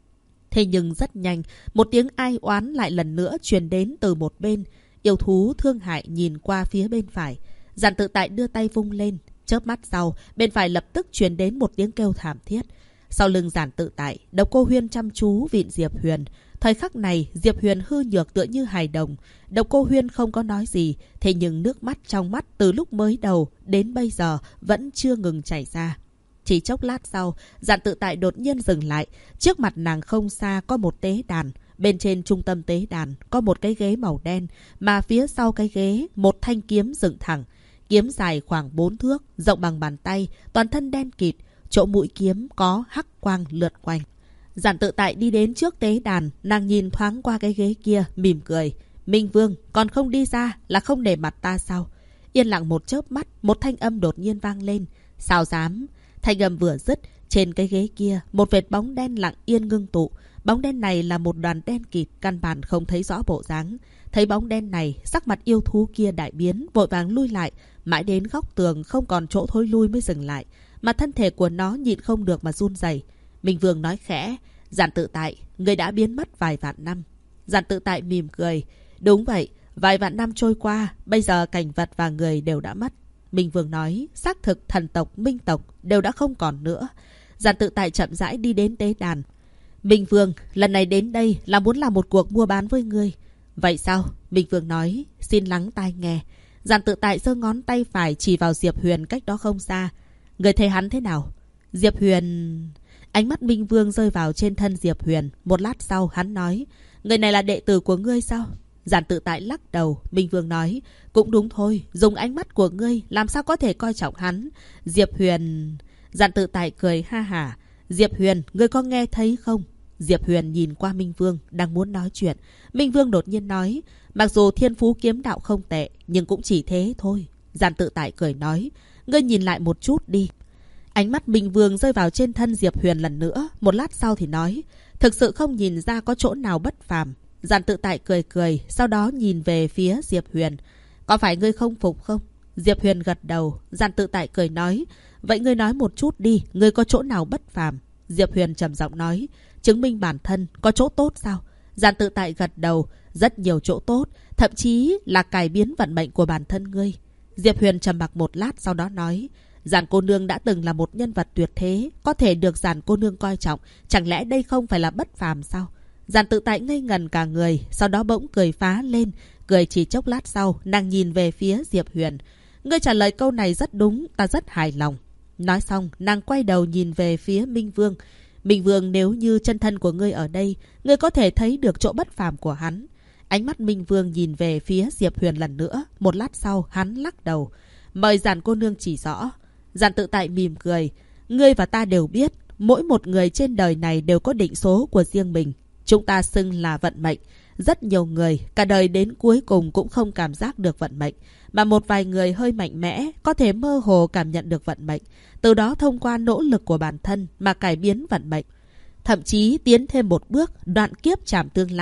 [SPEAKER 1] Thế nhưng rất nhanh, một tiếng ai oán lại lần nữa truyền đến từ một bên. Yêu thú thương hại nhìn qua phía bên phải. Giản Tự Tại đưa tay vung lên, chớp mắt sau, bên phải lập tức truyền đến một tiếng kêu thảm thiết. Sau lưng Giản Tự Tại, Độc Cô Huyên chăm chú vịn Diệp Huyền. Thời khắc này, Diệp Huyền hư nhược tựa như hài đồng. Độc Cô Huyên không có nói gì, thế nhưng nước mắt trong mắt từ lúc mới đầu đến bây giờ vẫn chưa ngừng chảy ra. Chỉ chốc lát sau, Giản Tự Tại đột nhiên dừng lại. Trước mặt nàng không xa có một tế đàn. Bên trên trung tâm tế đàn có một cái ghế màu đen, mà phía sau cái ghế một thanh kiếm dựng thẳng. Kiếm dài khoảng 4 thước, rộng bằng bàn tay, toàn thân đen kịt. Chỗ mũi kiếm có hắc quang lượn quanh. Giản Tự Tại đi đến trước tế đàn, nàng nhìn thoáng qua cái ghế kia, mỉm cười. Minh Vương, còn không đi ra là không để mặt ta sao? Yên lặng một chớp mắt, một thanh âm đột nhiên vang lên. Sao dám? Thanh âm vừa dứt, trên cái ghế kia, một vệt bóng đen lặng yên ngưng tụ. Bóng đen này là một đoàn đen kịt, căn bản không thấy rõ bộ dáng. Thấy bóng đen này, sắc mặt yêu thú kia đại biến, vội vàng lui lại, mãi đến góc tường không còn chỗ thối lui mới dừng lại. Mà thân thể của nó nhịn không được mà run rẩy. Minh Vương nói khẽ, Giản Tự Tại, người đã biến mất vài vạn năm. Giản Tự Tại mỉm cười, đúng vậy, vài vạn năm trôi qua, bây giờ cảnh vật và người đều đã mất. Minh Vương nói, xác thực thần tộc, minh tộc đều đã không còn nữa. Giản Tự Tại chậm rãi đi đến tế đàn. Minh Vương, lần này đến đây là muốn làm một cuộc mua bán với ngươi. Vậy sao? Minh Vương nói, xin lắng tai nghe. Giản Tự Tại giơ ngón tay phải chỉ vào Diệp Huyền cách đó không xa. Người thấy hắn thế nào? Diệp Huyền... Ánh mắt Minh Vương rơi vào trên thân Diệp Huyền. Một lát sau hắn nói, người này là đệ tử của ngươi sao? Giản Tự Tại lắc đầu. Minh Vương nói, cũng đúng thôi, dùng ánh mắt của ngươi làm sao có thể coi trọng hắn. Diệp Huyền... Giản Tự Tại cười ha hả. Diệp Huyền, ngươi có nghe thấy không? Diệp Huyền nhìn qua Minh Vương, đang muốn nói chuyện. Minh Vương đột nhiên nói, mặc dù thiên phú kiếm đạo không tệ, nhưng cũng chỉ thế thôi. Giản Tự Tại cười nói, ngươi nhìn lại một chút đi. Ánh mắt Minh Vương rơi vào trên thân Diệp Huyền lần nữa. Một lát sau thì nói, thực sự không nhìn ra có chỗ nào bất phàm. Giản Tự Tại cười cười, sau đó nhìn về phía Diệp Huyền. Có phải ngươi không phục không? Diệp Huyền gật đầu. Giản Tự Tại cười nói, vậy ngươi nói một chút đi, ngươi có chỗ nào bất phàm? Diệp Huyền trầm giọng nói, chứng minh bản thân có chỗ tốt sao? Giản Tự Tại gật đầu, rất nhiều chỗ tốt, thậm chí là cải biến vận mệnh của bản thân ngươi. Diệp Huyền trầm mặc một lát sau đó nói, Giản cô nương đã từng là một nhân vật tuyệt thế, có thể được Giản cô nương coi trọng, chẳng lẽ đây không phải là bất phàm sao? Giản Tự Tại ngây ngần cả người, sau đó bỗng cười phá lên, cười chỉ chốc lát sau, nàng nhìn về phía Diệp Huyền. Ngươi trả lời câu này rất đúng, ta rất hài lòng. Nói xong, nàng quay đầu nhìn về phía Minh Vương. Minh Vương, nếu như chân thân của ngươi ở đây, ngươi có thể thấy được chỗ bất phàm của hắn. Ánh mắt Minh Vương nhìn về phía Diệp Huyền lần nữa. Một lát sau, hắn lắc đầu. Mời Giản cô nương chỉ rõ. Giản Tự Tại mỉm cười. Ngươi và ta đều biết, mỗi một người trên đời này đều có định số của riêng mình. Chúng ta xưng là vận mệnh. Rất nhiều người, cả đời đến cuối cùng cũng không cảm giác được vận mệnh. Mà một vài người hơi mạnh mẽ, có thể mơ hồ cảm nhận được vận mệnh. Từ đó thông qua nỗ lực của bản thân mà cải biến vận mệnh. Thậm chí tiến thêm một bước, đoạn kiếp chạm tương lai.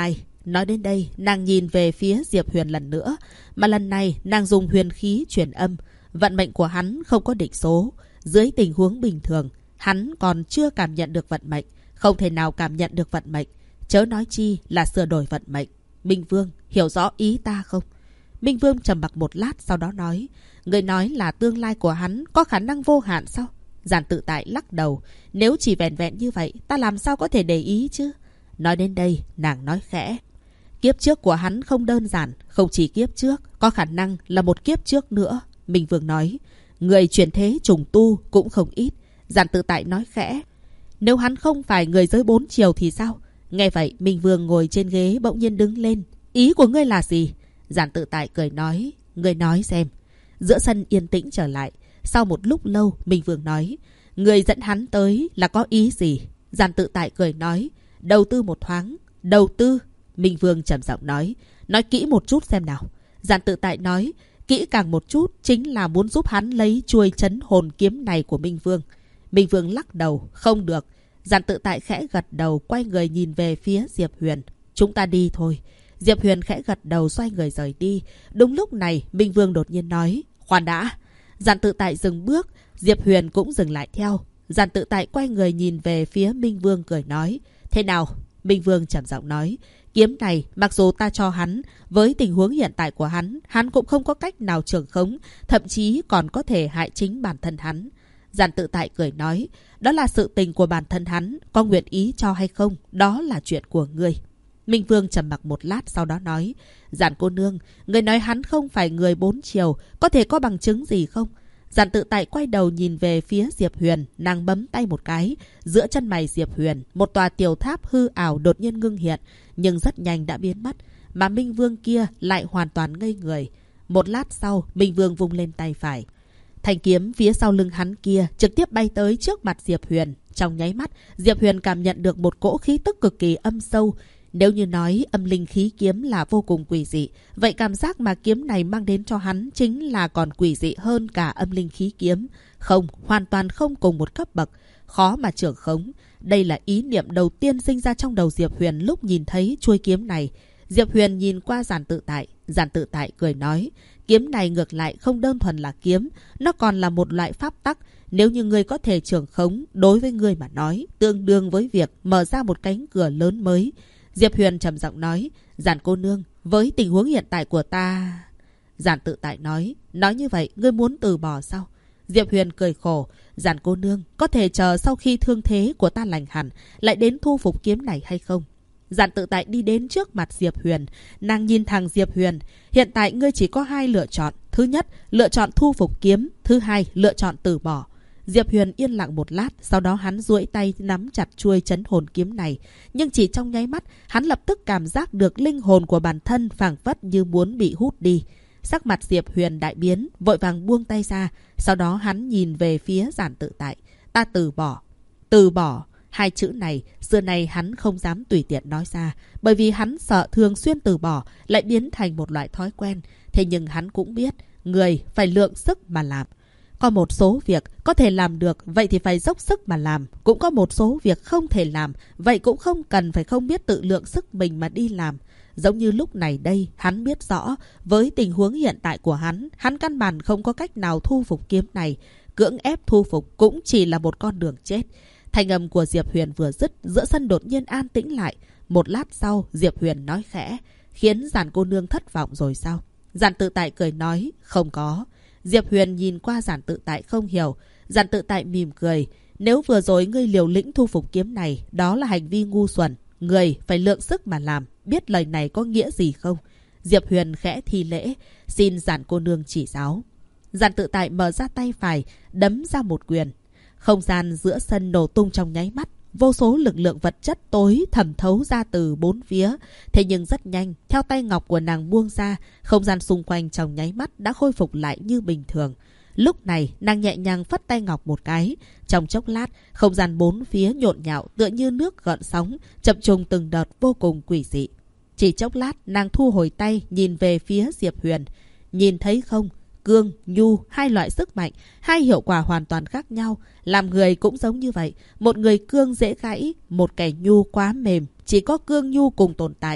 [SPEAKER 1] Nói đến đây, nàng nhìn về phía Diệp Huyền lần nữa, mà lần này nàng dùng huyền khí truyền âm. Vận mệnh của hắn không có định số. Dưới tình huống bình thường, hắn còn chưa cảm nhận được vận mệnh, không thể nào cảm nhận được vận mệnh, chớ nói chi là sửa đổi vận mệnh. Minh Vương, hiểu rõ ý ta không? Minh Vương trầm mặc một lát sau đó nói, người nói là tương lai của hắn có khả năng vô hạn sao? Giản Tự Tại lắc đầu, nếu chỉ vẹn vẹn như vậy, ta làm sao có thể để ý chứ? Nói đến đây, nàng nói khẽ, kiếp trước của hắn không đơn giản, không chỉ kiếp trước, có khả năng là một kiếp trước nữa. Minh Vương nói, người chuyển thế trùng tu cũng không ít. Giản Tự Tại nói khẽ, nếu hắn không phải người giới 4 chiều thì sao? Nghe vậy, Minh Vương ngồi trên ghế bỗng nhiên đứng lên. Ý của ngươi là gì? Giản Tự Tại cười nói, ngươi nói xem. Giữa sân yên tĩnh trở lại. Sau một lúc lâu, Minh Vương nói, người dẫn hắn tới là có ý gì? Giản Tự Tại cười nói, đầu tư một thoáng. Đầu tư? Minh Vương trầm giọng nói kỹ một chút xem nào. Giản Tự Tại nói, kỹ càng một chút chính là muốn giúp hắn lấy chuôi trấn hồn kiếm này của Minh Vương. Minh Vương lắc đầu, không được. Giản Tự Tại khẽ gật đầu, quay người nhìn về phía Diệp Huyền. Chúng ta đi thôi. Diệp Huyền khẽ gật đầu, xoay người rời đi. Đúng lúc này, Minh Vương đột nhiên nói, khoan đã. Giản Tự Tại dừng bước, Diệp Huyền cũng dừng lại theo. Giản Tự Tại quay người nhìn về phía Minh Vương cười nói, thế nào? Minh Vương trầm giọng nói, kiếm này mặc dù ta cho hắn, với tình huống hiện tại của hắn cũng không có cách nào trưởng khống, thậm chí còn có thể hại chính bản thân hắn. Giản Tự Tại cười nói, đó là sự tình của bản thân hắn, có nguyện ý cho hay không, đó là chuyện của ngươi. Minh Vương trầm mặc một lát sau đó nói, Giản cô nương, người nói hắn không phải người 4 chiều, có thể có bằng chứng gì không? Giản Tự Tại quay đầu nhìn về phía Diệp Huyền, nàng bấm tay một cái. Giữa chân mày Diệp Huyền, một tòa tiểu tháp hư ảo đột nhiên ngưng hiện, nhưng rất nhanh đã biến mất. Mà Minh Vương kia lại hoàn toàn ngây người. Một lát sau, Minh Vương vung lên tay phải. Thanh kiếm phía sau lưng hắn kia trực tiếp bay tới trước mặt Diệp Huyền. Trong nháy mắt, Diệp Huyền cảm nhận được một cỗ khí tức cực kỳ âm sâu. Nếu như nói âm linh khí kiếm là vô cùng quỷ dị, vậy cảm giác mà kiếm này mang đến cho hắn chính là còn quỷ dị hơn cả âm linh khí kiếm. Không, hoàn toàn không cùng một cấp bậc, khó mà trưởng khống. Đây là ý niệm đầu tiên sinh ra trong đầu Diệp Huyền lúc nhìn thấy chuôi kiếm này. Diệp Huyền nhìn qua Giản Tự Tại. Giản Tự Tại cười nói, kiếm này ngược lại không đơn thuần là kiếm, nó còn là một loại pháp tắc. Nếu như ngươi có thể trưởng khống, đối với ngươi mà nói, tương đương với việc mở ra một cánh cửa lớn mới. Diệp Huyền trầm giọng nói, Giản cô nương, với tình huống hiện tại của ta... Giản Tự Tại nói như vậy ngươi muốn từ bỏ sao? Diệp Huyền cười khổ, Giản cô nương, có thể chờ sau khi thương thế của ta lành hẳn, lại đến thu phục kiếm này hay không? Giản Tự Tại đi đến trước mặt Diệp Huyền, nàng nhìn thẳng Diệp Huyền, hiện tại ngươi chỉ có 2 lựa chọn. Thứ nhất, lựa chọn thu phục kiếm, thứ hai, lựa chọn từ bỏ. Diệp Huyền yên lặng một lát, sau đó hắn duỗi tay nắm chặt chuôi trấn hồn kiếm này. Nhưng chỉ trong nháy mắt, hắn lập tức cảm giác được linh hồn của bản thân phảng phất như muốn bị hút đi. Sắc mặt Diệp Huyền đại biến, vội vàng buông tay ra. Sau đó hắn nhìn về phía Giản Tự Tại. Ta từ bỏ. Từ bỏ. 2 chữ này, xưa nay hắn không dám tùy tiện nói ra. Bởi vì hắn sợ thường xuyên từ bỏ, lại biến thành một loại thói quen. Thế nhưng hắn cũng biết, người phải lượng sức mà làm. Có một số việc có thể làm được, vậy thì phải dốc sức mà làm. Cũng có một số việc không thể làm, vậy cũng không cần phải không biết tự lượng sức mình mà đi làm. Giống như lúc này đây, hắn biết rõ, với tình huống hiện tại của hắn căn bản không có cách nào thu phục kiếm này. Cưỡng ép thu phục cũng chỉ là một con đường chết. Thanh âm của Diệp Huyền vừa dứt, giữa sân đột nhiên an tĩnh lại. Một lát sau, Diệp Huyền nói khẽ, khiến Giản cô nương thất vọng rồi sao? Giản Tự Tại cười nói, không có. Diệp Huyền nhìn qua Giản Tự Tại không hiểu. Giản Tự Tại mỉm cười, nếu vừa rồi ngươi liều lĩnh thu phục kiếm này, đó là hành vi ngu xuẩn. Ngươi phải lượng sức mà làm, biết lời này có nghĩa gì không? Diệp Huyền khẽ thi lễ, xin Giản cô nương chỉ giáo. Giản Tự Tại mở ra tay phải, đấm ra một quyền. Không gian giữa sân nổ tung trong nháy mắt. Vô số lực lượng vật chất tối thẩm thấu ra từ 4 phía. Thế nhưng rất nhanh, theo tay ngọc của nàng buông ra, không gian xung quanh trong nháy mắt đã khôi phục lại như bình thường. Lúc này, nàng nhẹ nhàng phất tay ngọc một cái. Trong chốc lát, không gian 4 phía nhộn nhạo tựa như nước gợn sóng, chập trùng từng đợt vô cùng quỷ dị. Chỉ chốc lát, nàng thu hồi tay, nhìn về phía Diệp Huyền. Nhìn thấy không? Cương, nhu, 2 loại sức mạnh, 2 hiệu quả hoàn toàn khác nhau. Làm người cũng giống như vậy. Một người cương dễ gãy, một kẻ nhu quá mềm. Chỉ có cương nhu cùng tồn tại.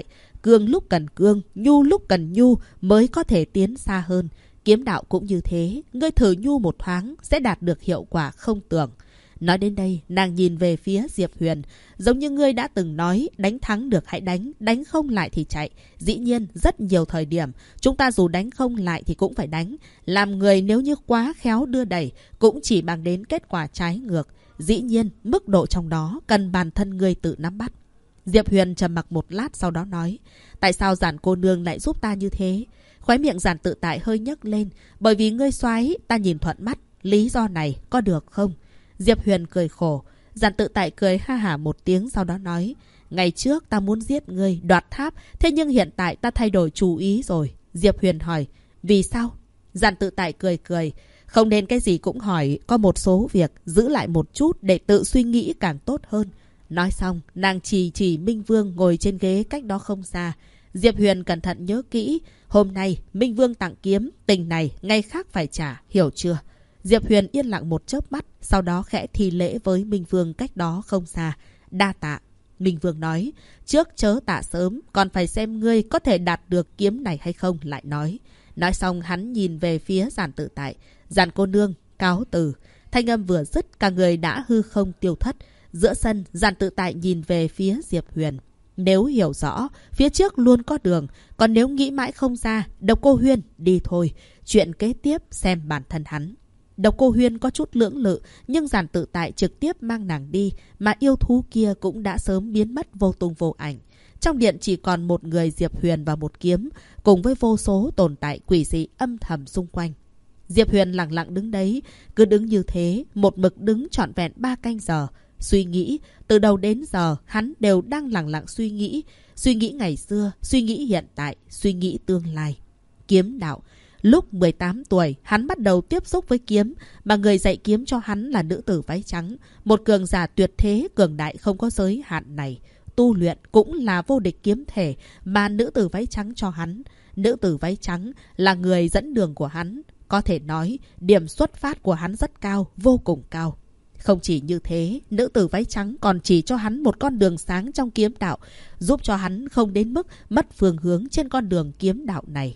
[SPEAKER 1] cương lúc cần cương, nhu lúc cần nhu mới có thể tiến xa hơn. Kiếm đạo cũng như thế, ngươi thử nhu một thoáng sẽ đạt được hiệu quả không tưởng. Nói đến đây, nàng nhìn về phía Diệp Huyền. Giống như ngươi đã từng nói, đánh thắng được hãy đánh, đánh không lại thì chạy. Dĩ nhiên, rất nhiều thời điểm, chúng ta dù đánh không lại thì cũng phải đánh. Làm người nếu như quá khéo đưa đẩy, cũng chỉ mang đến kết quả trái ngược. Dĩ nhiên, mức độ trong đó cần bản thân ngươi tự nắm bắt. Diệp Huyền trầm mặc một lát sau đó nói, tại sao Giản cô nương lại giúp ta như thế? Khóe miệng Giản Tự Tại hơi nhấc lên, bởi vì ngươi soái ta nhìn thuận mắt, lý do này có được không? Diệp Huyền cười khổ. Giản Tự Tại cười ha hả một tiếng sau đó nói, ngày trước ta muốn giết ngươi, đoạt tháp, thế nhưng hiện tại ta thay đổi chủ ý rồi. Diệp Huyền hỏi, vì sao? Giản Tự Tại cười cười, không nên cái gì cũng hỏi, có một số việc giữ lại một chút để tự suy nghĩ càng tốt hơn. Nói xong, nàng chỉ Minh Vương ngồi trên ghế cách đó không xa. Diệp Huyền cẩn thận nhớ kỹ, hôm nay Minh Vương tặng kiếm, tình này ngày khác phải trả, hiểu chưa? Diệp Huyền yên lặng một chớp mắt, sau đó khẽ thi lễ với Minh Vương cách đó không xa. Đa tạ. Minh Vương nói, trước chớ tạ sớm, còn phải xem ngươi có thể đạt được kiếm này hay không, lại nói. Nói xong hắn nhìn về phía Giản Tự Tại. Giản cô nương, cáo từ. Thanh âm vừa dứt, cả người đã hư không tiêu thất. Giữa sân, Giản Tự Tại nhìn về phía Diệp Huyền. Nếu hiểu rõ, phía trước luôn có đường. Còn nếu nghĩ mãi không ra, Độc Cô Huyên, đi thôi. Chuyện kế tiếp xem bản thân hắn. Độc Cô Huyên có chút lưỡng lự, nhưng Giản Tự Tại trực tiếp mang nàng đi, mà yêu thú kia cũng đã sớm biến mất vô tung vô ảnh. Trong điện chỉ còn một người Diệp Huyền và một kiếm, cùng với vô số tồn tại quỷ dị âm thầm xung quanh. Diệp Huyền lặng lặng đứng đấy, cứ đứng như thế, một mực đứng trọn vẹn 3 canh giờ. Suy nghĩ, từ đầu đến giờ, hắn đều đang lặng lặng suy nghĩ. Suy nghĩ ngày xưa, suy nghĩ hiện tại, suy nghĩ tương lai. Kiếm đạo. Lúc 18 tuổi, hắn bắt đầu tiếp xúc với kiếm, mà người dạy kiếm cho hắn là nữ tử váy trắng. Một cường giả tuyệt thế, cường đại không có giới hạn này. Tu luyện cũng là vô địch kiếm thể mà nữ tử váy trắng cho hắn. Nữ tử váy trắng là người dẫn đường của hắn. Có thể nói, điểm xuất phát của hắn rất cao, vô cùng cao. Không chỉ như thế, nữ tử váy trắng còn chỉ cho hắn một con đường sáng trong kiếm đạo, giúp cho hắn không đến mức mất phương hướng trên con đường kiếm đạo này.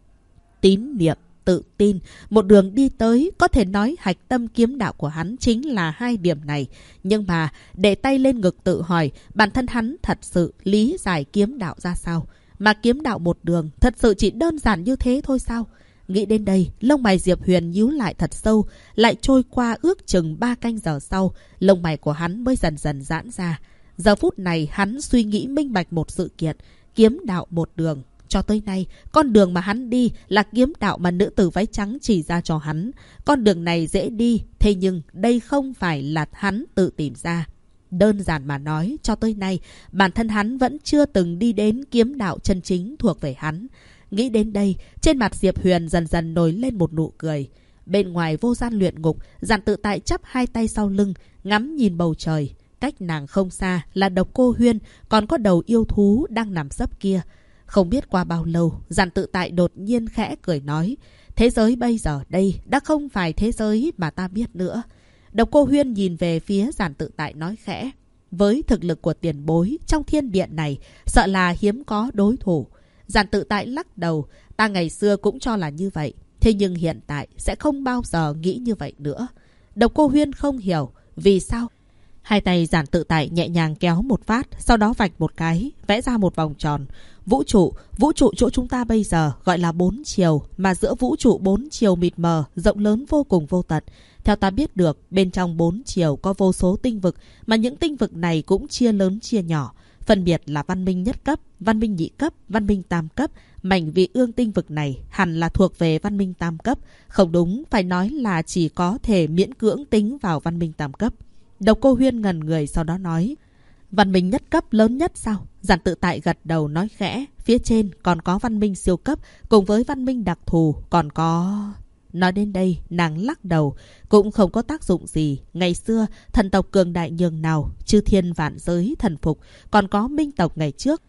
[SPEAKER 1] Tín niệm, tự tin, một đường đi tới, có thể nói hạch tâm kiếm đạo của hắn chính là 2 điểm này. Nhưng mà, để tay lên ngực tự hỏi, bản thân hắn thật sự lý giải kiếm đạo ra sao? Mà kiếm đạo một đường, thật sự chỉ đơn giản như thế thôi sao? Nghĩ đến đây, lông mày Diệp Huyền nhíu lại thật sâu, lại trôi qua ước chừng 3 canh giờ sau, lông mày của hắn mới dần dần giãn ra. Giờ phút này hắn suy nghĩ minh bạch một sự kiện, kiếm đạo một đường. Cho tới nay, con đường mà hắn đi là kiếm đạo mà nữ tử váy trắng chỉ ra cho hắn. Con đường này dễ đi, thế nhưng đây không phải là hắn tự tìm ra. Đơn giản mà nói, cho tới nay, bản thân hắn vẫn chưa từng đi đến kiếm đạo chân chính thuộc về hắn. Nghĩ đến đây, trên mặt Diệp Huyền dần dần nổi lên một nụ cười. Bên ngoài vô gian luyện ngục, Giản Tự Tại chắp 2 tay sau lưng, ngắm nhìn bầu trời. Cách nàng không xa là Độc Cô Huyên, còn có đầu yêu thú đang nằm sấp kia. Không biết qua bao lâu, Giản Tự Tại đột nhiên khẽ cười nói, thế giới bây giờ đây đã không phải thế giới mà ta biết nữa. Độc Cô Huyên nhìn về phía Giản Tự Tại nói khẽ, với thực lực của tiền bối trong thiên điện này, sợ là hiếm có đối thủ. Giản Tự Tại lắc đầu, ta ngày xưa cũng cho là như vậy, thế nhưng hiện tại sẽ không bao giờ nghĩ như vậy nữa. Độc Cô Huyên không hiểu, vì sao? 2 tay Giản Tự Tại nhẹ nhàng kéo một phát, sau đó vạch một cái, vẽ ra một vòng tròn. Vũ trụ chỗ chúng ta bây giờ gọi là 4 chiều, mà giữa vũ trụ 4 chiều mịt mờ, rộng lớn vô cùng vô tận. Theo ta biết được, bên trong 4 chiều có vô số tinh vực, mà những tinh vực này cũng chia lớn chia nhỏ. Phân biệt là văn minh nhất cấp, văn minh nhị cấp, văn minh tam cấp. Mảnh vị ương tinh vực này hẳn là thuộc về văn minh tam cấp. Không đúng, phải nói là chỉ có thể miễn cưỡng tính vào văn minh tam cấp. Độc Cô Huyên ngẩn người sau đó nói, văn minh nhất cấp lớn nhất sao? Giản Tự Tại gật đầu nói khẽ, phía trên còn có văn minh siêu cấp, cùng với văn minh đặc thù, còn có... Nói đến đây, nàng lắc đầu, cũng không có tác dụng gì. Ngày xưa, thần tộc cường đại nhường nào, chư thiên vạn giới thần phục, còn có minh tộc ngày trước.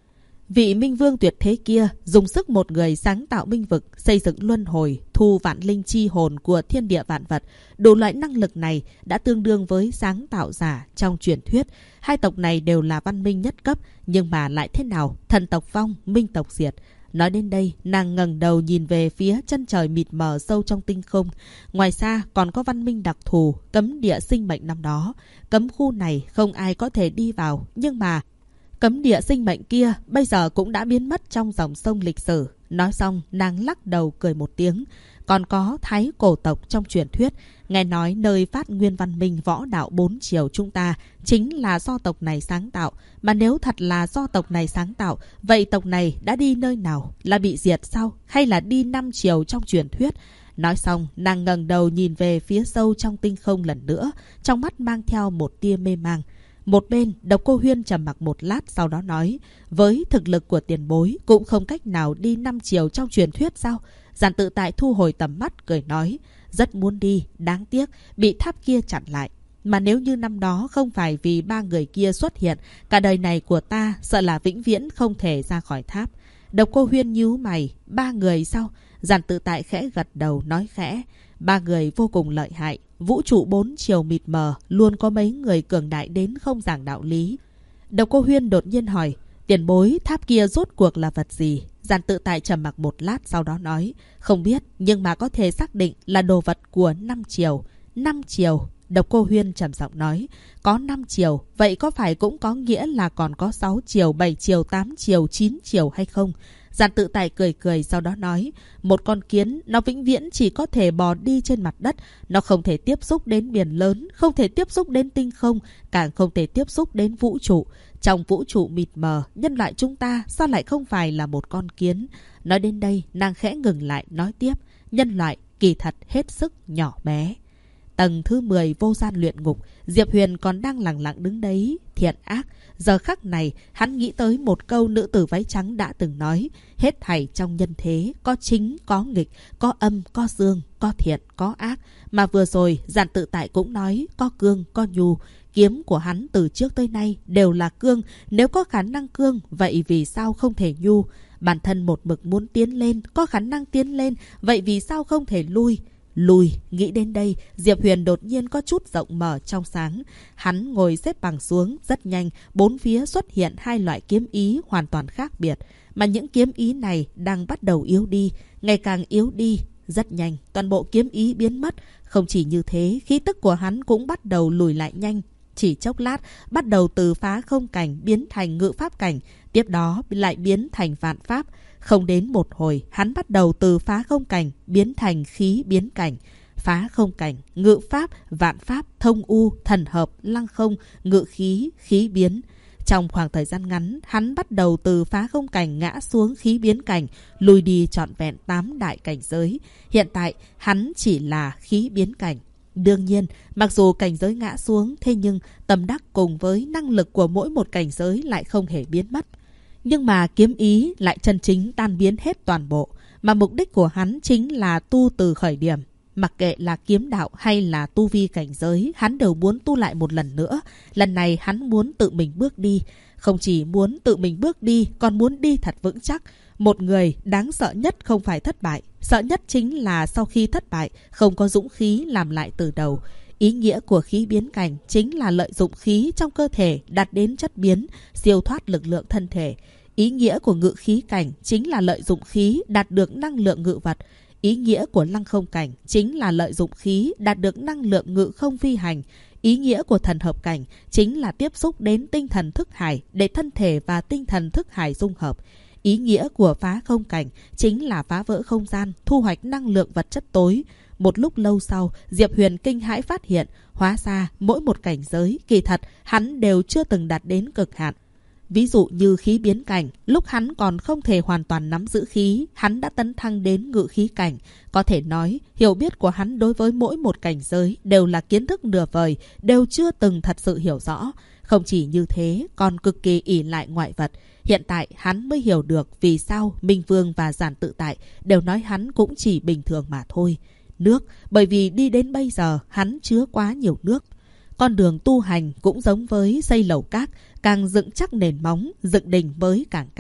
[SPEAKER 1] Vị minh vương tuyệt thế kia dùng sức một người sáng tạo minh vực, xây dựng luân hồi, thu vạn linh chi hồn của thiên địa vạn vật. Đủ loại năng lực này đã tương đương với sáng tạo giả trong truyền thuyết. Hai tộc này đều là văn minh nhất cấp, nhưng mà lại thế nào? Thần tộc vong, minh tộc diệt. Nói đến đây, nàng ngẩng đầu nhìn về phía chân trời mịt mờ sâu trong tinh không. Ngoài xa còn có văn minh đặc thù, cấm địa sinh mệnh năm đó. Cấm khu này không ai có thể đi vào, nhưng mà cấm địa sinh mệnh kia bây giờ cũng đã biến mất trong dòng sông lịch sử. Nói xong, nàng lắc đầu cười một tiếng. Còn có Thái cổ tộc trong truyền thuyết, nghe nói nơi phát nguyên văn minh võ đạo 4 chiều chúng ta chính là do tộc này sáng tạo. Mà nếu thật là do tộc này sáng tạo, vậy tộc này đã đi nơi nào? Là bị diệt sao? Hay là đi 5 chiều trong truyền thuyết? Nói xong, nàng ngẩng đầu nhìn về phía sâu trong tinh không lần nữa, trong mắt mang theo một tia mê mang. Một bên, Độc Cô Huyên trầm mặc một lát sau đó nói, với thực lực của tiền bối cũng không cách nào đi 5 chiều trong truyền thuyết sao? Giản Tự Tại thu hồi tầm mắt cười nói, rất muốn đi, đáng tiếc bị tháp kia chặn lại. Mà nếu như năm đó không phải vì 3 người kia xuất hiện, cả đời này của ta sợ là vĩnh viễn không thể ra khỏi tháp. Độc Cô Huyên nhíu mày, 3 người sao? Giản Tự Tại khẽ gật đầu nói khẽ, 3 người vô cùng lợi hại. Vũ trụ 4 chiều mịt mờ, luôn có mấy người cường đại đến không giảng đạo lý. Độc Cô Huyên đột nhiên hỏi, tiền bối tháp kia rốt cuộc là vật gì? Giản Tự Tại trầm mặc một lát sau đó nói, không biết, nhưng mà có thể xác định là đồ vật của 5 chiều. 5 chiều, Độc Cô Huyên trầm giọng nói, có 5 chiều, vậy có phải cũng có nghĩa là còn có 6 chiều, 7 chiều, 8 chiều, 9 chiều hay không? Giản Tự Tại cười cười sau đó nói, một con kiến nó vĩnh viễn chỉ có thể bò đi trên mặt đất, nó không thể tiếp xúc đến biển lớn, không thể tiếp xúc đến tinh không, càng không thể tiếp xúc đến vũ trụ. Trong vũ trụ mịt mờ, nhân loại chúng ta sao lại không phải là một con kiến? Nói đến đây, nàng khẽ ngừng lại nói tiếp, nhân loại kỳ thật hết sức nhỏ bé. Tầng thứ 10 vô gian luyện ngục, Diệp Huyền còn đang lặng lặng đứng đấy, thiện ác. Giờ khắc này, hắn nghĩ tới một câu nữ tử váy trắng đã từng nói, hết thảy trong nhân thế, có chính, có nghịch, có âm, có dương, có thiện, có ác. Mà vừa rồi, Giản Tự Tại cũng nói, có cương, có nhu. Kiếm của hắn từ trước tới nay đều là cương, nếu có khả năng cương, vậy vì sao không thể nhu? Bản thân một mực muốn tiến lên, có khả năng tiến lên, vậy vì sao không thể lui? Lùi, nghĩ đến đây, Diệp Huyền đột nhiên có chút rộng mở trong sáng. Hắn ngồi xếp bằng xuống, rất nhanh, bốn phía xuất hiện 2 loại kiếm ý hoàn toàn khác biệt. Mà những kiếm ý này đang bắt đầu yếu đi, ngày càng yếu đi. Rất nhanh, toàn bộ kiếm ý biến mất. Không chỉ như thế, khí tức của hắn cũng bắt đầu lùi lại nhanh. Chỉ chốc lát, bắt đầu từ phá không cảnh biến thành ngự pháp cảnh, tiếp đó lại biến thành vạn pháp. Không đến một hồi, hắn bắt đầu từ phá không cảnh biến thành khí biến cảnh. Phá không cảnh, ngự pháp, vạn pháp, thông u, thần hợp, lăng không, ngự khí, khí biến. Trong khoảng thời gian ngắn, hắn bắt đầu từ phá không cảnh ngã xuống khí biến cảnh, lùi đi trọn vẹn 8 đại cảnh giới. Hiện tại, hắn chỉ là khí biến cảnh. Đương nhiên, mặc dù cảnh giới ngã xuống, thế nhưng tâm đắc cùng với năng lực của mỗi một cảnh giới lại không hề biến mất. Nhưng mà kiếm ý lại chân chính tan biến hết toàn bộ, mà mục đích của hắn chính là tu từ khởi điểm. Mặc kệ là kiếm đạo hay là tu vi cảnh giới, hắn đều muốn tu lại một lần nữa. Lần này hắn muốn tự mình bước đi. Không chỉ muốn tự mình bước đi, còn muốn đi thật vững chắc. Một người đáng sợ nhất không phải thất bại. Sợ nhất chính là sau khi thất bại, không có dũng khí làm lại từ đầu. Ý nghĩa của khí biến cảnh chính là lợi dụng khí trong cơ thể đạt đến chất biến, siêu thoát lực lượng thân thể. Ý nghĩa của ngự khí cảnh chính là lợi dụng khí đạt được năng lượng ngự vật. Ý nghĩa của lăng không cảnh chính là lợi dụng khí đạt được năng lượng ngự không phi hành. Ý nghĩa của thần hợp cảnh chính là tiếp xúc đến tinh thần thức hải để thân thể và tinh thần thức hải dung hợp. Ý nghĩa của phá không cảnh chính là phá vỡ không gian, thu hoạch năng lượng vật chất tối. Một lúc lâu sau, Diệp Huyền kinh hãi phát hiện, hóa ra mỗi một cảnh giới, kỳ thật, hắn đều chưa từng đạt đến cực hạn. Ví dụ như khí biến cảnh, lúc hắn còn không thể hoàn toàn nắm giữ khí, hắn đã tấn thăng đến ngự khí cảnh. Có thể nói, hiểu biết của hắn đối với mỗi một cảnh giới đều là kiến thức nửa vời, đều chưa từng thật sự hiểu rõ. Không chỉ như thế, còn cực kỳ ỷ lại ngoại vật. Hiện tại hắn mới hiểu được vì sao Minh Vương và Giản Tự Tại đều nói hắn cũng chỉ bình thường mà thôi. Nước, bởi vì đi đến bây giờ hắn chứa quá nhiều nước. Con đường tu hành cũng giống với xây lầu cát, càng dựng chắc nền móng, dựng đỉnh mới càng cao.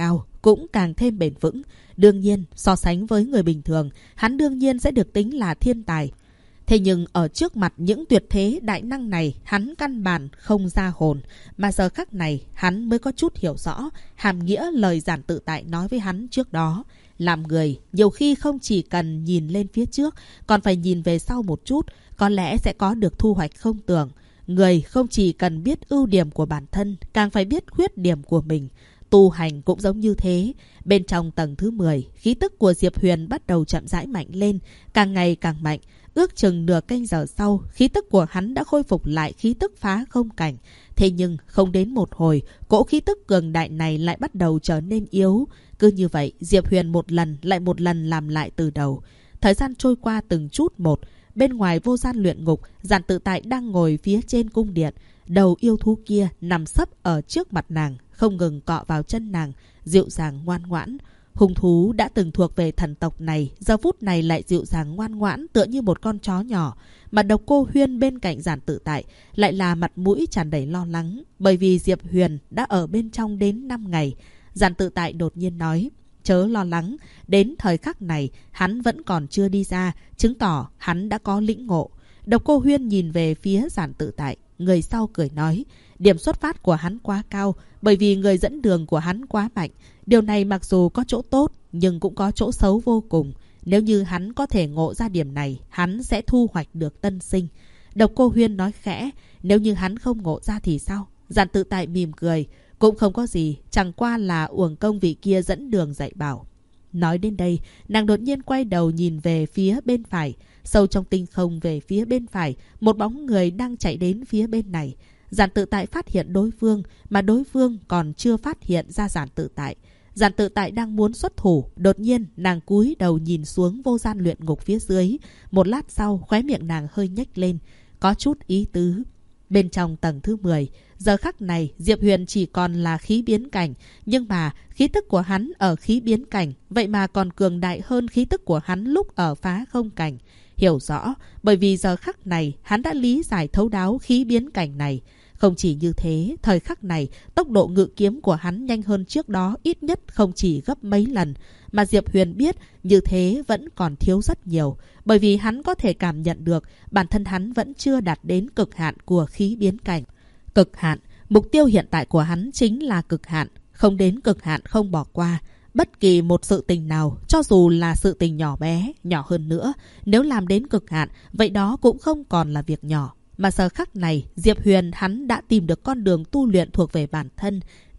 [SPEAKER 1] cũng càng thêm bền vững. Đương nhiên, so sánh với người bình thường, hắn đương nhiên sẽ được tính là thiên tài. Thế nhưng ở trước mặt những tuyệt thế đại năng này, hắn căn bản không ra hồn. Mà giờ khắc này, hắn mới có chút hiểu rõ hàm nghĩa lời Giản Tự Tại nói với hắn trước đó. Làm người, nhiều khi không chỉ cần nhìn lên phía trước, còn phải nhìn về sau một chút, có lẽ sẽ có được thu hoạch không tưởng. Người không chỉ cần biết ưu điểm của bản thân, càng phải biết khuyết điểm của mình. Tu hành cũng giống như thế. Bên trong tầng thứ 10, khí tức của Diệp Huyền bắt đầu chậm rãi mạnh lên, càng ngày càng mạnh. Ước chừng nửa canh giờ sau, khí tức của hắn đã khôi phục lại khí tức phá không cảnh. Thế nhưng không đến một hồi, cỗ khí tức cường đại này lại bắt đầu trở nên yếu. Cứ như vậy, Diệp Huyền một lần lại một lần làm lại từ đầu. Thời gian trôi qua từng chút một. Bên ngoài vô gian luyện ngục, Giản Tự Tại đang ngồi phía trên cung điện. Đầu yêu thú kia nằm sấp ở trước mặt nàng, không ngừng cọ vào chân nàng, dịu dàng ngoan ngoãn. Hung thú đã từng thuộc về thần tộc này, giờ phút này lại dịu dàng ngoan ngoãn tựa như một con chó nhỏ. Mà Độc Cô Huyên bên cạnh Giản Tự Tại lại là mặt mũi tràn đầy lo lắng, bởi vì Diệp Huyền đã ở bên trong đến 5 ngày. Giản Tự Tại đột nhiên nói, chớ lo lắng, đến thời khắc này hắn vẫn còn chưa đi ra, chứng tỏ hắn đã có lĩnh ngộ. Độc Cô Huyên nhìn về phía Giản Tự Tại, người sau cười nói, điểm xuất phát của hắn quá cao, bởi vì người dẫn đường của hắn quá mạnh. Điều này mặc dù có chỗ tốt, nhưng cũng có chỗ xấu vô cùng. Nếu như hắn có thể ngộ ra điểm này, hắn sẽ thu hoạch được tân sinh. Độc Cô Huyên nói khẽ, nếu như hắn không ngộ ra thì sao? Giản Tự Tại mỉm cười, cũng không có gì, chẳng qua là uổng công vị kia dẫn đường dạy bảo. Nói đến đây, nàng đột nhiên quay đầu nhìn về phía bên phải. Sâu trong tinh không về phía bên phải, một bóng người đang chạy đến phía bên này. Giản Tự Tại phát hiện đối phương, mà đối phương còn chưa phát hiện ra Giản Tự Tại. Giản Tự Tại đang muốn xuất thủ, đột nhiên nàng cúi đầu nhìn xuống vô gian luyện ngục phía dưới. Một lát sau, khóe miệng nàng hơi nhếch lên, có chút ý tứ. Bên trong tầng thứ 10, giờ khắc này Diệp Huyền chỉ còn là khí biến cảnh, nhưng mà khí tức của hắn ở khí biến cảnh vậy mà còn cường đại hơn khí tức của hắn lúc ở phá không cảnh. Hiểu rõ, bởi vì giờ khắc này hắn đã lý giải thấu đáo khí biến cảnh này. Không chỉ như thế, thời khắc này tốc độ ngự kiếm của hắn nhanh hơn trước đó ít nhất không chỉ gấp mấy lần. Mà Diệp Huyền biết như thế vẫn còn thiếu rất nhiều, bởi vì hắn có thể cảm nhận được bản thân hắn vẫn chưa đạt đến cực hạn của khí biến cảnh. Cực hạn, mục tiêu hiện tại của hắn chính là cực hạn, không đến cực hạn không bỏ qua. Bất kỳ một sự tình nào, cho dù là sự tình nhỏ bé, nhỏ hơn nữa, nếu làm đến cực hạn, vậy đó cũng không còn là việc nhỏ. Mà giờ khắc này, Diệp Huyền hắn đã tìm được con đường tu luyện thuộc về bản thân,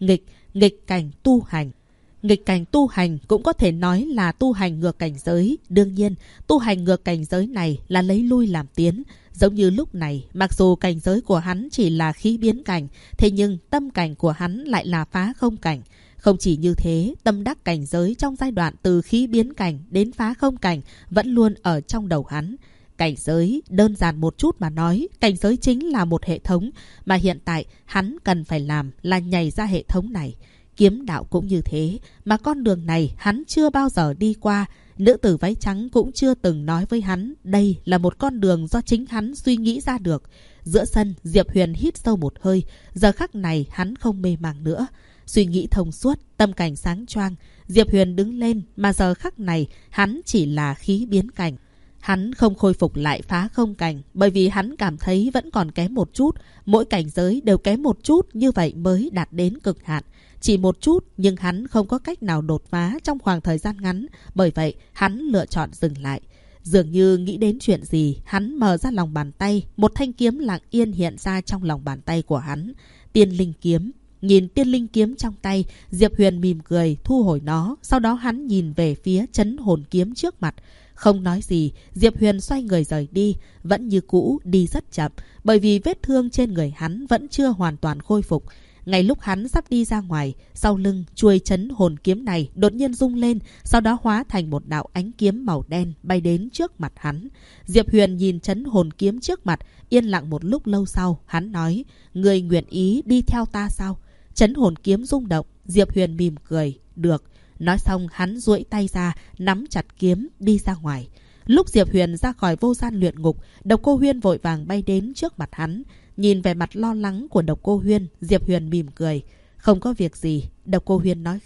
[SPEAKER 1] nghịch cảnh tu hành. Nghịch cảnh tu hành cũng có thể nói là tu hành ngược cảnh giới. Đương nhiên, tu hành ngược cảnh giới này là lấy lui làm tiến. Giống như lúc này, mặc dù cảnh giới của hắn chỉ là khí biến cảnh, thế nhưng tâm cảnh của hắn lại là phá không cảnh. Không chỉ như thế, tâm đắc cảnh giới trong giai đoạn từ khí biến cảnh đến phá không cảnh vẫn luôn ở trong đầu hắn. Cảnh giới, đơn giản một chút mà nói, cảnh giới chính là một hệ thống, mà hiện tại hắn cần phải làm là nhảy ra hệ thống này. Kiếm đạo cũng như thế, mà con đường này hắn chưa bao giờ đi qua. Nữ tử váy trắng cũng chưa từng nói với hắn đây là một con đường do chính hắn suy nghĩ ra được. Giữa sân, Diệp Huyền hít sâu một hơi, giờ khắc này hắn không mê màng nữa. Suy nghĩ thông suốt, tâm cảnh sáng choang, Diệp Huyền đứng lên, mà giờ khắc này hắn chỉ là khí biến cảnh. Hắn không khôi phục lại phá không cảnh, bởi vì hắn cảm thấy vẫn còn kém một chút. Mỗi cảnh giới đều kém một chút, như vậy mới đạt đến cực hạn. Chỉ một chút, nhưng hắn không có cách nào đột phá trong khoảng thời gian ngắn, bởi vậy hắn lựa chọn dừng lại. Dường như nghĩ đến chuyện gì, hắn mở ra lòng bàn tay, một thanh kiếm lặng yên hiện ra trong lòng bàn tay của hắn. Tiên linh kiếm. Nhìn tiên linh kiếm trong tay, Diệp Huyền mỉm cười thu hồi nó, sau đó hắn nhìn về phía trấn hồn kiếm trước mặt. Không nói gì, Diệp Huyền xoay người rời đi, vẫn như cũ đi rất chậm, bởi vì vết thương trên người hắn vẫn chưa hoàn toàn khôi phục. Ngay lúc hắn sắp đi ra ngoài, sau lưng chuôi trấn hồn kiếm này đột nhiên rung lên, sau đó hóa thành một đạo ánh kiếm màu đen bay đến trước mặt hắn. Diệp Huyền nhìn trấn hồn kiếm trước mặt, yên lặng một lúc lâu sau, hắn nói, người nguyện ý đi theo ta sao? Trấn hồn kiếm rung động, Diệp Huyền mỉm cười, được. Nói xong hắn duỗi tay ra, nắm chặt kiếm đi ra ngoài. Lúc Diệp Huyền ra khỏi vô gian luyện ngục, Độc Cô Huyên vội vàng bay đến trước mặt hắn. Nhìn về mặt lo lắng của Độc Cô Huyên, Diệp Huyền mỉm cười. Không có việc gì, Độc Cô Huyên nói khẽ,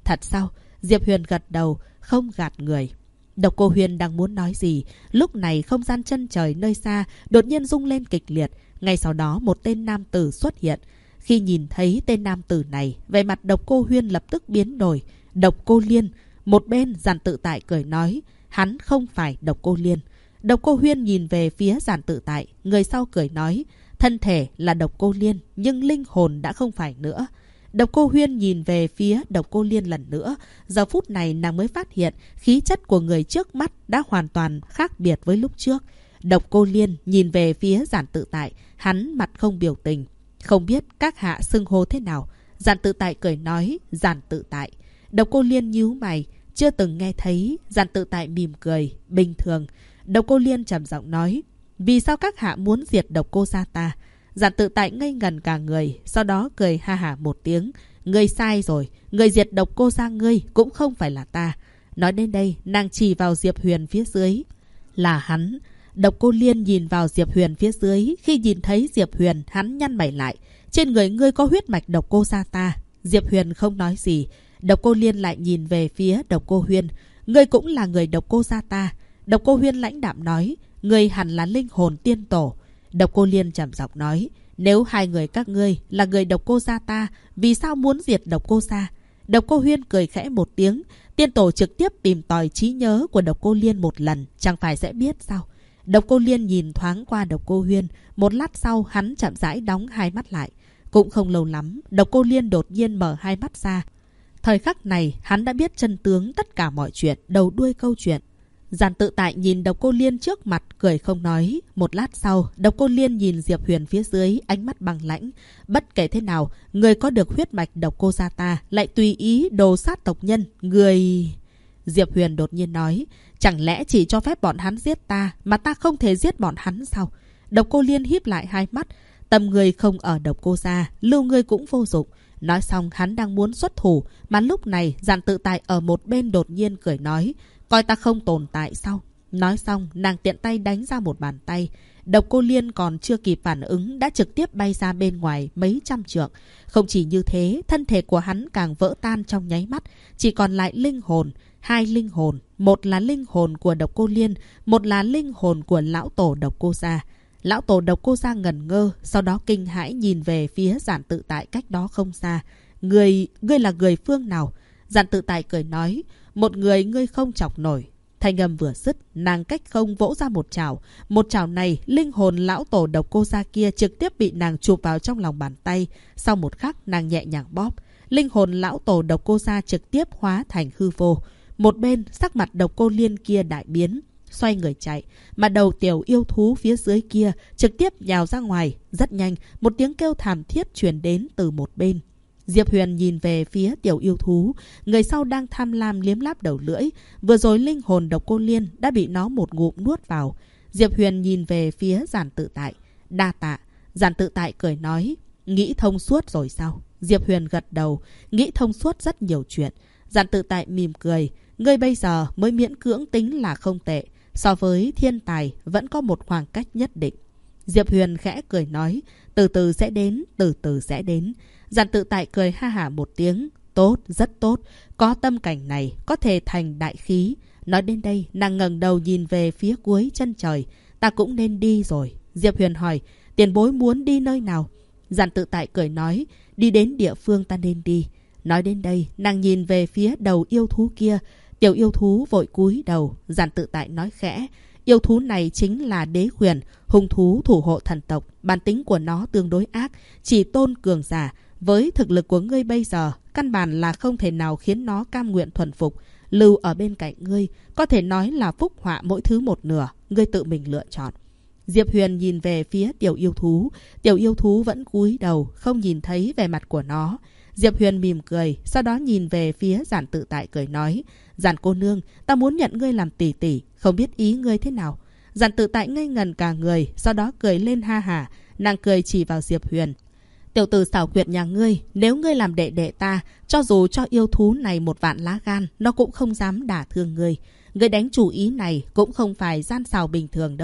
[SPEAKER 1] Thật sao? Diệp Huyền gật đầu, không gạt người. Độc Cô Huyên đang muốn nói gì. Lúc này không gian chân trời nơi xa đột nhiên rung lên kịch liệt. Ngay sau đó một tên nam tử xuất hiện. Khi nhìn thấy tên nam tử này, vẻ mặt Độc Cô Huyên lập tức biến đổi. Độc Cô Liên. Một bên Giản Tự Tại cười nói, hắn không phải Độc Cô Liên. Độc Cô Huyên nhìn về phía Giản Tự Tại, người sau cười nói, thân thể là Độc Cô Liên, nhưng linh hồn đã không phải nữa. Độc Cô Huyên nhìn về phía Độc Cô Liên lần nữa. Giờ phút này nàng mới phát hiện khí chất của người trước mắt đã hoàn toàn khác biệt với lúc trước. Độc Cô Liên nhìn về phía Giản Tự Tại, hắn mặt không biểu tình. Không biết các hạ xưng hô thế nào? Giản Tự Tại cười nói, Giản Tự Tại. Độc Cô Liên nhíu mày, chưa từng nghe thấy. Giản Tự Tại mỉm cười, bình thường. Độc Cô Liên trầm giọng nói, vì sao các hạ muốn diệt Độc Cô gia ta? Giản Tự Tại ngây ngần cả người, sau đó cười ha hả một tiếng. Ngươi sai rồi, người diệt Độc Cô gia ngươi cũng không phải là ta. Nói đến đây, nàng chỉ vào Diệp Huyền phía dưới. Là hắn. Độc Cô Liên nhìn vào Diệp Huyền phía dưới. Khi nhìn thấy Diệp Huyền, hắn nhăn mày lại. Trên người ngươi có huyết mạch Độc Cô gia ta. Diệp Huyền không nói gì. Độc Cô Liên lại nhìn về phía Độc Cô Huyên. Ngươi cũng là người Độc Cô gia ta. Độc Cô Huyên lãnh đạm nói, ngươi hẳn là linh hồn tiên tổ. Độc Cô Liên trầm giọng nói, nếu hai người các ngươi là người Độc Cô gia ta, vì sao muốn diệt Độc Cô gia? Độc Cô Huyên cười khẽ một tiếng. Tiên tổ trực tiếp tìm tòi trí nhớ của Độc Cô Liên một lần, chẳng phải sẽ biết sao? Độc Cô Liên nhìn thoáng qua Độc Cô Huyên. Một lát sau hắn chậm rãi đóng hai mắt lại. Cũng không lâu lắm, Độc Cô Liên đột nhiên mở hai mắt ra. Thời khắc này hắn đã biết chân tướng tất cả mọi chuyện, đầu đuôi câu chuyện. Giản Tự Tại nhìn Độc Cô Liên trước mặt, cười không nói. Một lát sau, Độc Cô Liên nhìn Diệp Huyền phía dưới, ánh mắt bằng lãnh. Bất kể thế nào, người có được huyết mạch Độc Cô gia ta lại tùy ý đồ sát tộc nhân. Người... Diệp Huyền đột nhiên nói, chẳng lẽ chỉ cho phép bọn hắn giết ta, mà ta không thể giết bọn hắn sao? Độc Cô Liên híp lại hai mắt. Tâm người không ở Độc Cô gia, lưu người cũng vô dụng. Nói xong hắn đang muốn xuất thủ, mà lúc này Giản Tự Tại ở một bên đột nhiên cười nói, coi ta không tồn tại sao? Nói xong nàng tiện tay đánh ra một bàn tay. Độc Cô Liên còn chưa kịp phản ứng đã trực tiếp bay ra bên ngoài mấy trăm trượng. Không chỉ như thế, thân thể của hắn càng vỡ tan trong nháy mắt, chỉ còn lại linh hồn. Hai linh hồn, một là linh hồn của Độc Cô Liên, một là linh hồn của lão tổ Độc Cô gia. Lão tổ Độc Cô gia ngẩn ngơ, sau đó kinh hãi nhìn về phía Giản Tự Tại cách đó không xa. Ngươi là người phương nào? Giản Tự Tại cười nói, một người ngươi không chọc nổi. Thanh âm vừa dứt, nàng cách không vỗ ra một chảo. Một chảo này, linh hồn lão tổ Độc Cô gia kia trực tiếp bị nàng chụp vào trong lòng bàn tay. Sau một khắc, nàng nhẹ nhàng bóp. Linh hồn lão tổ Độc Cô gia trực tiếp hóa thành hư vô. Một bên, sắc mặt Độc Cô Liên kia đại biến, xoay người chạy. Mà đầu tiểu yêu thú phía dưới kia trực tiếp nhào ra ngoài. Rất nhanh, một tiếng kêu thảm thiết truyền đến từ một bên. Diệp Huyền nhìn về phía tiểu yêu thú. Người sau đang tham lam liếm láp đầu lưỡi. Vừa rồi linh hồn Độc Cô Liên đã bị nó một ngụm nuốt vào. Diệp Huyền nhìn về phía Giản Tự Tại. Đa tạ. Giản Tự Tại cười nói, nghĩ thông suốt rồi sao? Diệp Huyền gật đầu, nghĩ thông suốt rất nhiều chuyện. Giản Tự Tại mỉm cười, ngươi bây giờ mới miễn cưỡng tính là không tệ. So với thiên tài vẫn có một khoảng cách nhất định. Diệp Huyền khẽ cười nói, từ từ sẽ đến, từ từ sẽ đến. Giản Tự Tại cười ha hả một tiếng, tốt, rất tốt. Có tâm cảnh này, có thể thành đại khí. Nói đến đây, nàng ngẩng đầu nhìn về phía cuối chân trời. Ta cũng nên đi rồi. Diệp Huyền hỏi, tiền bối muốn đi nơi nào? Giản Tự Tại cười nói, đi đến địa phương ta nên đi. Nói đến đây, nàng nhìn về phía đầu yêu thú kia. Tiểu yêu thú vội cúi đầu. Giản Tự Tại nói khẽ, yêu thú này chính là Đế Huyền, hung thú thủ hộ thần tộc. Bản tính của nó tương đối ác, chỉ tôn cường giả. Với thực lực của ngươi bây giờ, căn bản là không thể nào khiến nó cam nguyện thuần phục. Lưu ở bên cạnh ngươi, có thể nói là phúc họa mỗi thứ một nửa. Ngươi tự mình lựa chọn. Diệp Huyền nhìn về phía tiểu yêu thú. Tiểu yêu thú vẫn cúi đầu, không nhìn thấy vẻ mặt của nó. Diệp Huyền mỉm cười, sau đó nhìn về phía Giản Tự Tại cười nói, Giản cô nương, ta muốn nhận ngươi làm tỷ tỷ, không biết ý ngươi thế nào? Giản Tự Tại ngây ngần cả người, sau đó cười lên ha hả. Nàng cười chỉ vào Diệp Huyền. Tiểu tử xảo quyệt nhà ngươi, nếu ngươi làm đệ đệ ta, cho dù cho yêu thú này một vạn lá gan, nó cũng không dám đả thương ngươi. Ngươi đánh chủ ý này cũng không phải gian xảo bình thường đâu.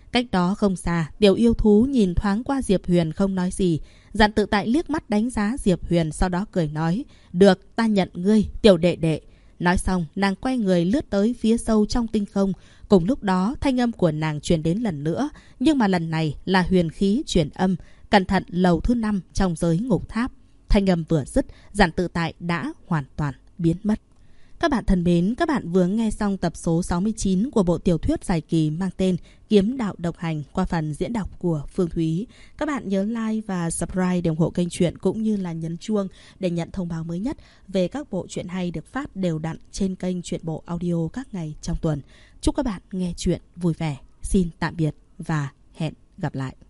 [SPEAKER 1] Cách đó không xa, tiểu yêu thú nhìn thoáng qua Diệp Huyền không nói gì. Giản Tự Tại liếc mắt đánh giá Diệp Huyền, sau đó cười nói, được, ta nhận ngươi, tiểu đệ đệ. Nói xong, nàng quay người lướt tới phía sâu trong tinh không. Cùng lúc đó, thanh âm của nàng truyền đến lần nữa, nhưng mà lần này là huyền khí truyền âm. Cẩn thận, lầu thứ 5 trong giới ngục tháp. Thanh âm vừa dứt, Giản Tự Tại đã hoàn toàn biến mất. Các bạn thân mến, các bạn vừa nghe xong tập số 69 của bộ tiểu thuyết dài kỳ mang tên Kiếm Đạo Độc Hành qua phần diễn đọc của Phương Thúy. Các bạn nhớ like và subscribe để ủng hộ kênh truyện cũng như là nhấn chuông để nhận thông báo mới nhất về các bộ truyện hay được phát đều đặn trên kênh Truyện Bộ Audio các ngày trong tuần. Chúc các bạn nghe truyện vui vẻ. Xin tạm biệt và hẹn gặp lại.